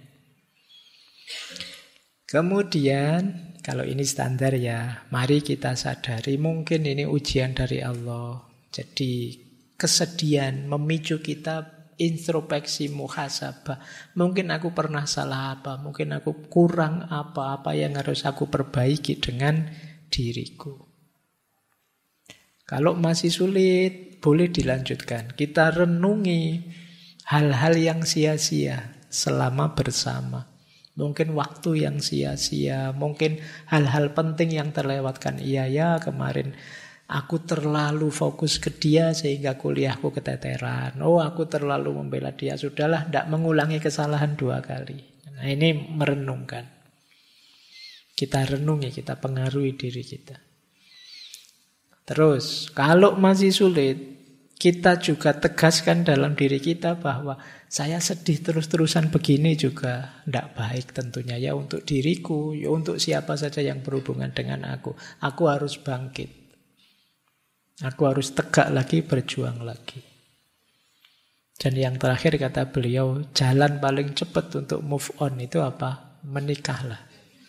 Kemudian, kalau ini standar ya, mari kita sadari mungkin ini ujian dari Allah. Jadi kesedihan memicu kita introspeksi muhasabah. Mungkin aku pernah salah apa, mungkin aku kurang apa yang harus aku perbaiki dengan diriku. Kalau masih sulit, boleh dilanjutkan. Kita renungi hal-hal yang sia-sia selama bersama. Mungkin waktu yang sia-sia, mungkin hal-hal penting yang terlewatkan. Iya ya, kemarin aku terlalu fokus ke dia sehingga kuliahku keteteran. Oh, aku terlalu membela dia. Sudahlah, tidak mengulangi kesalahan 2 kali. Nah, ini merenungkan. Kita renungi, kita pengaruhi diri kita. Terus, kalau masih sulit, kita juga tegaskan dalam diri kita bahwa saya sedih terus-terusan begini juga tidak baik tentunya ya untuk diriku, ya untuk siapa saja yang berhubungan dengan aku. Aku harus bangkit. Aku harus tegak lagi, berjuang lagi. Dan yang terakhir kata beliau, jalan paling cepat untuk move on itu apa? Menikahlah.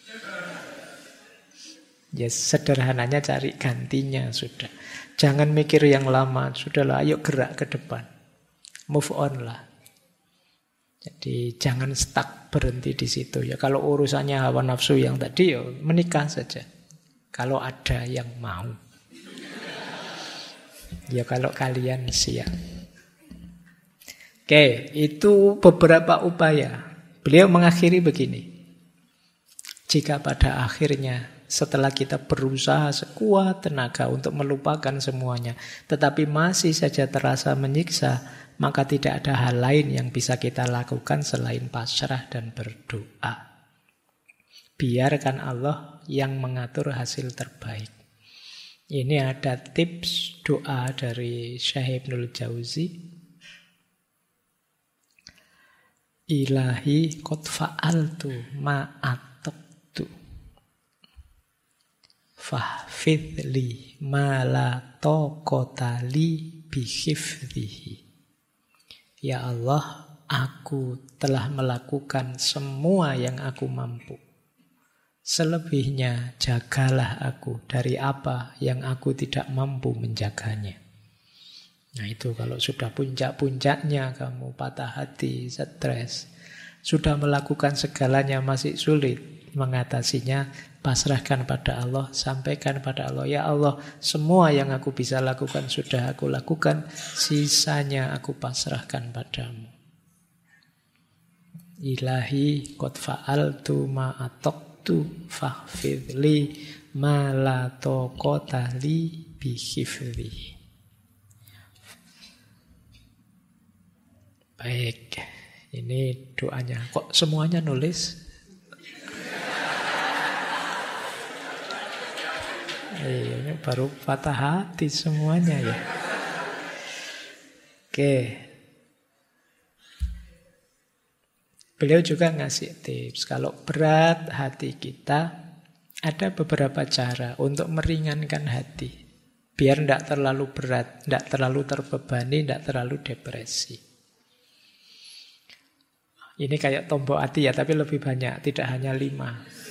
Ya sederhananya cari gantinya sudah. Jangan mikir yang lama, sudahlah ayo gerak ke depan. Move on lah. Jadi jangan stuck berhenti di situ ya. Kalau urusannya hawa nafsu yang tadi ya menikah saja. Kalau ada yang mau. Ya kalau kalian siap. Oke, itu beberapa upaya. Beliau mengakhiri begini. Jika pada akhirnya setelah kita berusaha sekuat tenaga untuk melupakan semuanya, tetapi masih saja terasa menyiksa, maka tidak ada hal lain yang bisa kita lakukan selain pasrah dan berdoa. Biarkan Allah yang mengatur hasil terbaik. Ini ada tips doa dari Syekh Ibnul Jauzi. Ilahi qad fa'altu ma'atabtu fahfidli ma la taqata li bihifdhihi. Ya Allah, aku telah melakukan semua yang aku mampu. Selebihnya jagalah aku dari apa yang aku tidak mampu menjaganya. Nah itu kalau sudah puncak-puncaknya kamu patah hati, stres, sudah melakukan segalanya masih sulit, mengatasinya, pasrahkan pada Allah, sampaikan pada Allah, ya Allah, semua yang aku bisa lakukan sudah aku lakukan, sisanya aku pasrahkan padamu. Ilahi qad fa'altu ma ataqtu faghfirli ma la taqata li bi hifdzi. Baik, ini doanya. Kok semuanya nulis? Ini baru patah hati semuanya ya. Oke. Beliau juga ngasih tips. Kalau berat hati kita, ada beberapa cara untuk meringankan hati. Biar tidak terlalu berat, tidak terlalu terbebani, tidak terlalu depresi. Ini kayak tombok hati ya, tapi lebih banyak, tidak hanya 5.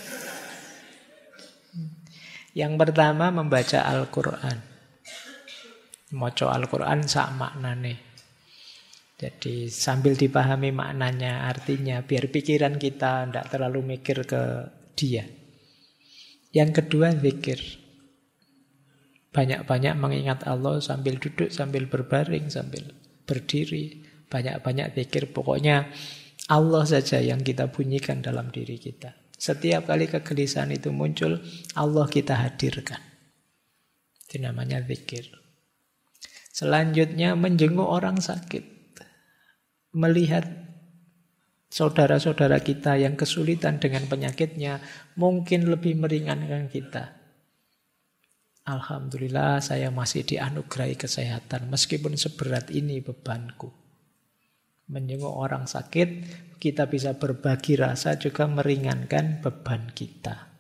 Yang pertama, membaca Al-Quran. Maca Al-Quran sak maknane. Jadi sambil dipahami maknanya, artinya, biar pikiran kita tidak terlalu mikir ke dia. Yang kedua, zikir. Banyak-banyak mengingat Allah sambil duduk, sambil berbaring, sambil berdiri. Banyak-banyak zikir. Pokoknya Allah saja yang kita bunyikan dalam diri kita. Setiap kali kegelisahan itu muncul, Allah kita hadirkan. Itu namanya zikir. Selanjutnya, menjenguk orang sakit. Melihat saudara-saudara kita yang kesulitan dengan penyakitnya, mungkin lebih meringankan kita. Alhamdulillah saya masih dianugerahi kesehatan, meskipun seberat ini bebanku. Menjenguk orang sakit, kita bisa berbagi rasa juga meringankan beban kita.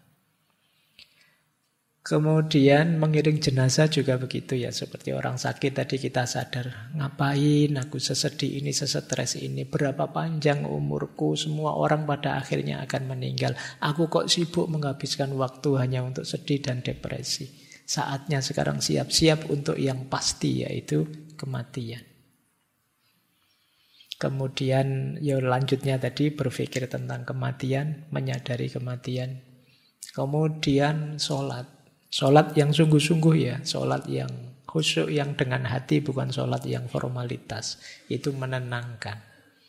Kemudian mengiring jenazah juga begitu ya. Seperti orang sakit tadi kita sadar, ngapain aku sesedih ini, sesetres ini, berapa panjang umurku, semua orang pada akhirnya akan meninggal. Aku kok sibuk menghabiskan waktu hanya untuk sedih dan depresi. Saatnya sekarang siap-siap untuk yang pasti, yaitu kematian. Kemudian lanjutnya tadi berpikir tentang kematian, menyadari kematian. Kemudian sholat. Sholat yang sungguh-sungguh ya. Sholat yang khusyuk, yang dengan hati, bukan sholat yang formalitas. Itu menenangkan.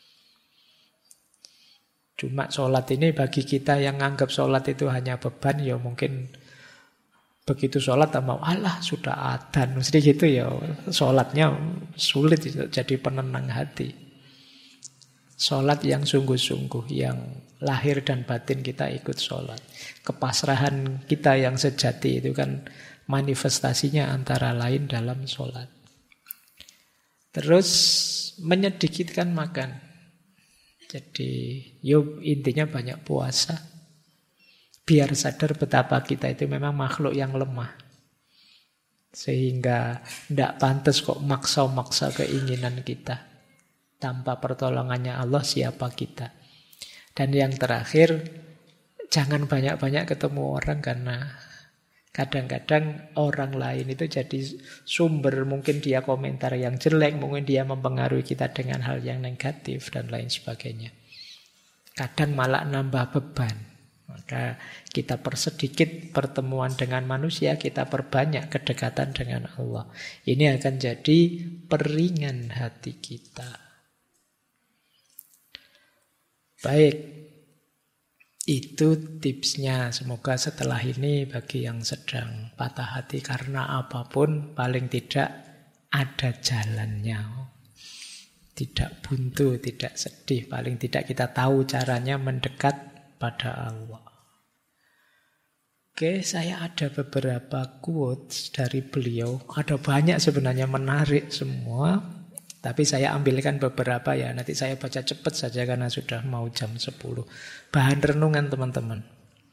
Cuma sholat ini bagi kita yang anggap sholat itu hanya beban, ya mungkin begitu sholat mau alah sudah adzan. Mesti gitu ya. Sholatnya sulit jadi penenang hati. Sholat yang sungguh-sungguh, yang lahir dan batin kita ikut sholat. Kepasrahan kita yang sejati itu kan manifestasinya antara lain dalam sholat. Terus menyedikitkan makan. Jadi intinya banyak puasa. Biar sadar betapa kita itu memang makhluk yang lemah. Sehingga tidak pantas kok maksa-maksa keinginan kita. Tanpa pertolongannya Allah, siapa kita? Dan yang terakhir, jangan banyak-banyak ketemu orang, karena kadang-kadang orang lain itu jadi sumber, mungkin dia komentar yang jelek, mungkin dia mempengaruhi kita dengan hal yang negatif dan lain sebagainya. Kadang malah nambah beban. Maka kita persedikit pertemuan dengan manusia, kita perbanyak kedekatan dengan Allah. Ini akan jadi peringan hati kita. Baik, itu tipsnya. Semoga setelah ini bagi yang sedang patah hati karena apapun, paling tidak ada jalannya. Tidak buntu, tidak sedih. Paling tidak kita tahu caranya mendekat pada Allah. Oke, saya ada beberapa quotes dari beliau. Ada banyak sebenarnya, menarik semua. Tapi saya ambilkan beberapa ya. Nanti saya baca cepat saja karena sudah mau jam 10. Bahan renungan teman-teman.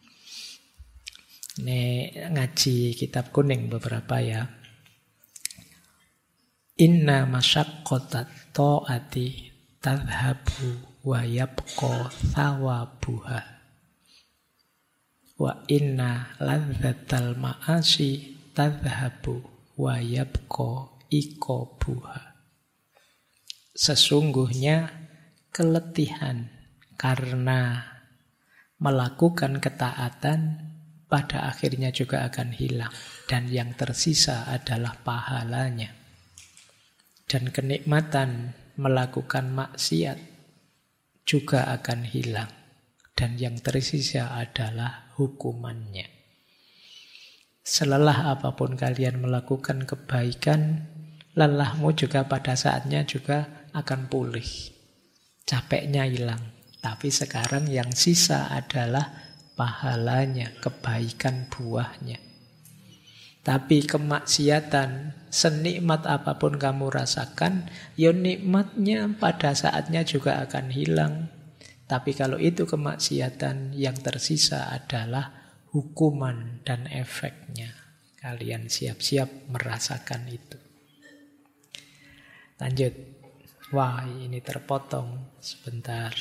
Ini ngaji kitab kuning beberapa ya. Inna masyaqqatat ta'ati tadhhabu wa yabqa thawabuha. Wa inna ladzatal ma'asi tadhhabu wa yabqa iqabuha. Sesungguhnya keletihan karena melakukan ketaatan pada akhirnya juga akan hilang. Dan yang tersisa adalah pahalanya. Dan kenikmatan melakukan maksiat juga akan hilang. Dan yang tersisa adalah hukumannya. Selelah apapun kalian melakukan kebaikan, lelahmu juga pada saatnya juga akan pulih. Capeknya hilang. Tapi sekarang yang sisa adalah pahalanya, kebaikan buahnya. Tapi kemaksiatan, senikmat apapun kamu rasakan, ya nikmatnya pada saatnya juga akan hilang. Tapi kalau itu kemaksiatan, yang tersisa adalah hukuman dan efeknya. Kalian siap-siap merasakan itu. Lanjut. Wah, ini terpotong sebentar.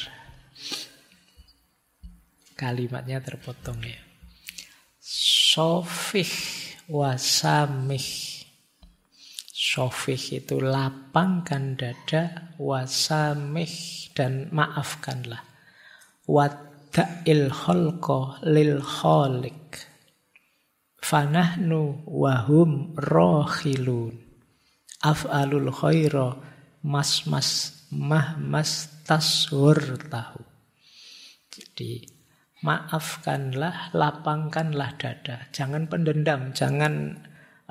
Kalimatnya terpotong ya. Sofih wasamih. Sofih itu lapangkan dada, wasamih dan maafkanlah. Wadda'il khalqa lil khaliq. Fanahnu wahum rohilun. Af'alul khaira mas tashur tahu. Jadi maafkanlah, lapangkanlah dada. Jangan pendendam, jangan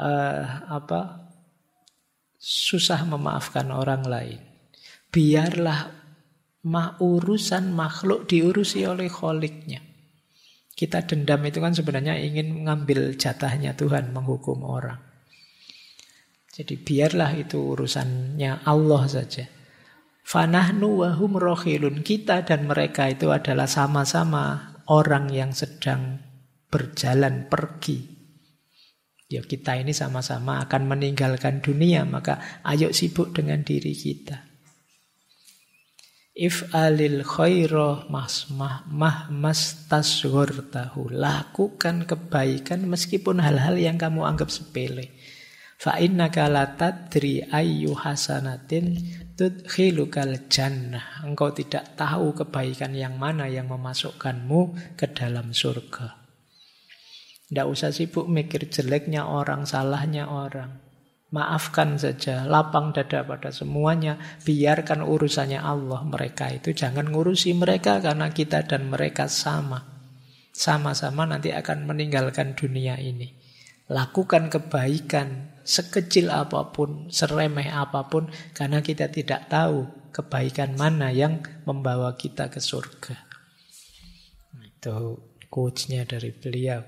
susah memaafkan orang lain. Biarlah urusan makhluk diurusi oleh kholiknya. Kita dendam itu kan sebenarnya ingin mengambil jatahnya Tuhan, menghukum orang. Jadi biarlah itu urusannya Allah saja. Fanahnu wahum rohilun. Kita dan mereka itu adalah sama-sama orang yang sedang berjalan pergi. Ya kita ini sama-sama akan meninggalkan dunia, maka ayo sibuk dengan diri kita. If'alil khaira mahmastashghurtahu. Lakukan kebaikan meskipun hal-hal yang kamu anggap sepele. Fa innaka la tadri ayyu hasanatin tudkhilukal jannah. Engkau tidak tahu kebaikan yang mana yang memasukkanmu ke dalam surga. Tidak usah sibuk mikir jeleknya orang, salahnya orang. Maafkan saja, lapang dada pada semuanya. Biarkan urusannya Allah. Mereka itu jangan ngurusi mereka, karena kita dan mereka sama. Sama-sama nanti akan meninggalkan dunia ini. Lakukan kebaikan sekecil apapun, seremeh apapun, karena kita tidak tahu kebaikan mana yang membawa kita ke surga. Itu quotes-nya dari beliau.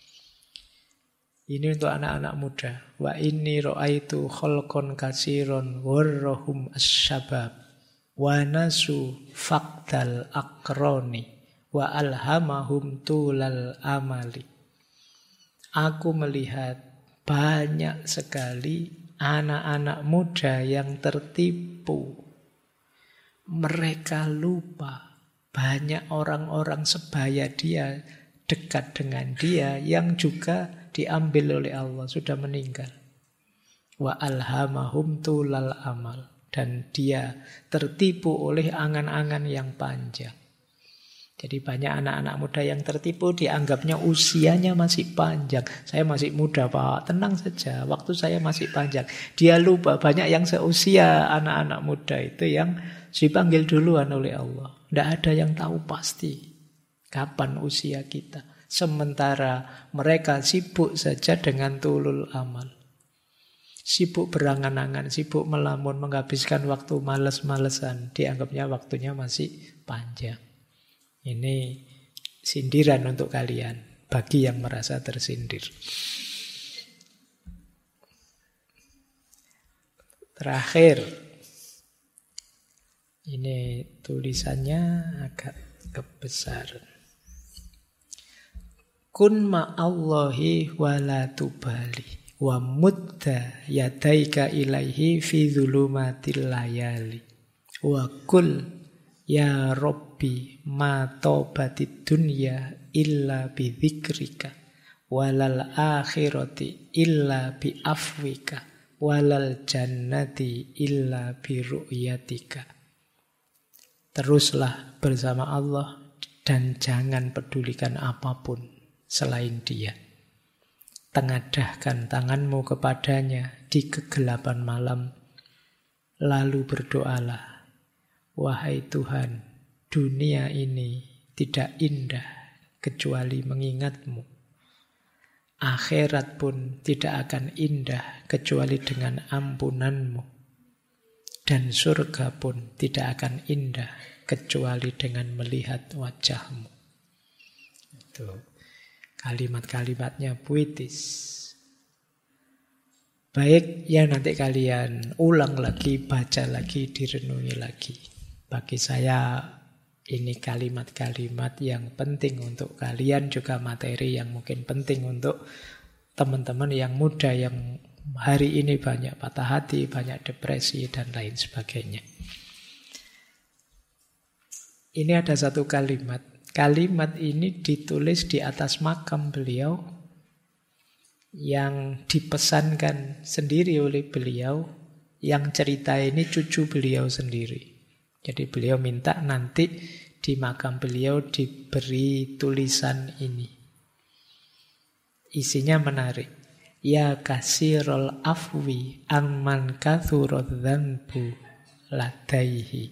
Ini untuk anak-anak muda. Wa inni ra'aitu khalqan katsiran warrahum asy-syabab wa nasu faqdal aqrani wa alhamahum tulal amali. Aku melihat banyak sekali anak-anak muda yang tertipu. Mereka lupa banyak orang-orang sebaya dia, dekat dengan dia, yang juga diambil oleh Allah, sudah meninggal. Wa alhamahum tulal amal. Dan dia tertipu oleh angan-angan yang panjang. Jadi banyak anak-anak muda yang tertipu, dianggapnya usianya masih panjang. Saya masih muda Pak, tenang saja, waktu saya masih panjang. Dia lupa banyak yang seusia anak-anak muda itu yang dipanggil duluan oleh Allah. Tidak ada yang tahu pasti kapan usia kita. Sementara mereka sibuk saja dengan tulul amal. Sibuk berangan-angan, sibuk melamun, menghabiskan waktu males-malesan. Dianggapnya waktunya masih panjang. Ini sindiran untuk kalian, bagi yang merasa tersindir. Terakhir, ini tulisannya agak kebesaran. Kun ma'allahi wa la tubali wa mudda yadaika ilaihi fi dhulumatil layali wa kul ya Rabbi ma taubatid dunya illa bi dzikrika walal akhirati illa bi afwika walal jannati illa bi ru'yatika. Teruslah bersama Allah dan jangan pedulikan apapun selain Dia. Tengadahkan tanganmu kepadanya di kegelapan malam, lalu berdoalah, wahai Tuhan, dunia ini tidak indah kecuali mengingat-Mu. Akhirat pun tidak akan indah kecuali dengan ampunan-Mu. Dan surga pun tidak akan indah kecuali dengan melihat wajah-Mu. Itu kalimat-kalimatnya puitis. Baik, ya nanti kalian ulang lagi, baca lagi, direnungi lagi. Bagi saya ini kalimat-kalimat yang penting untuk kalian, juga materi yang mungkin penting untuk teman-teman yang muda yang hari ini banyak patah hati, banyak depresi, dan lain sebagainya. Ini ada satu kalimat. Kalimat ini ditulis di atas makam beliau yang dipesankan sendiri oleh beliau, yang cerita ini cucu beliau sendiri. Jadi beliau minta nanti di makam beliau diberi tulisan ini. Isinya menarik. Ya kasirul afwi amman kathurat dzanbu ladaihi.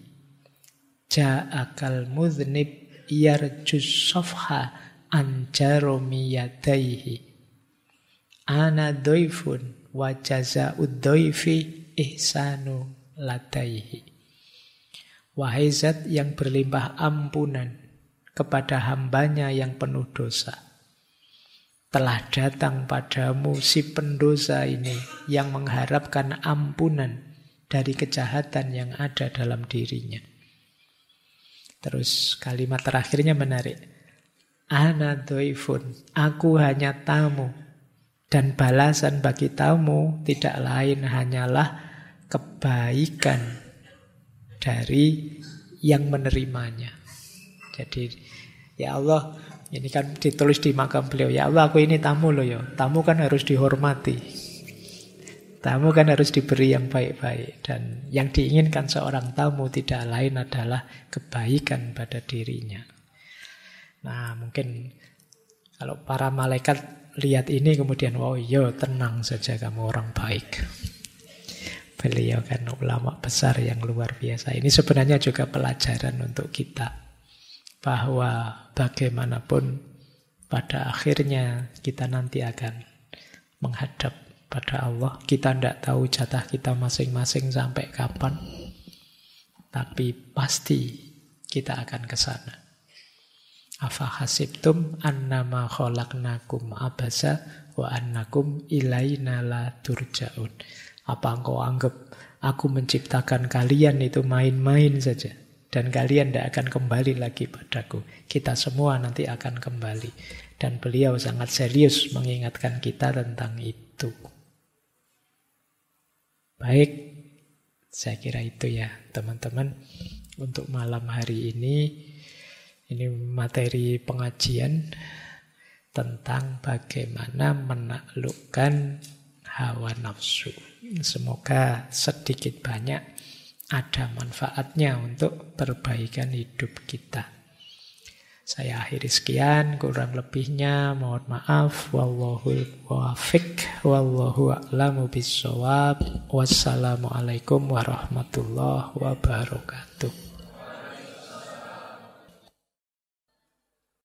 Ja'akal mudhnib yarjus safha an jarumi yadaihi. Ana doifun wa jaza'ud doifi ihsanu ladaihi. Wahai zat yang berlimpah ampunan kepada hambanya yang penuh dosa, telah datang padamu si pendosa ini yang mengharapkan ampunan dari kejahatan yang ada dalam dirinya. Terus kalimat terakhirnya menarik. Ana doifun, aku hanya tamu. Dan balasan bagi tamu tidak lain hanyalah kebaikan dari yang menerimanya. Jadi, ya Allah, ini kan ditulis di makam beliau. Ya Allah, aku ini tamu loh ya. Tamu kan harus dihormati. Tamu kan harus diberi yang baik-baik. Dan yang diinginkan seorang tamu tidak lain adalah kebaikan pada dirinya. Nah, mungkin kalau para malaikat lihat ini kemudian, wow, yo tenang saja kamu orang baik. Beliau kan ulama besar yang luar biasa. Ini sebenarnya juga pelajaran untuk kita. Bahwa bagaimanapun pada akhirnya kita nanti akan menghadap pada Allah. Kita tidak tahu jatah kita masing-masing sampai kapan. Tapi pasti kita akan ke sana. Afa hasibtum annama khalaqnakum abasa wa annakum ilaina la turja'un. Apa engkau anggap aku menciptakan kalian itu main-main saja? Dan kalian tidak akan kembali lagi padaku. Kita semua nanti akan kembali. Dan beliau sangat serius mengingatkan kita tentang itu. Baik, saya kira itu ya teman-teman. Untuk malam hari ini materi pengajian tentang bagaimana menaklukkan hawa nafsu. Semoga sedikit banyak ada manfaatnya untuk perbaikan hidup kita. Saya akhiri sekian, kurang lebihnya mohon maaf. Wallahul muwaffiq, wallahu a'lamu bissawab. Wassalamualaikum warahmatullahi wabarakatuh.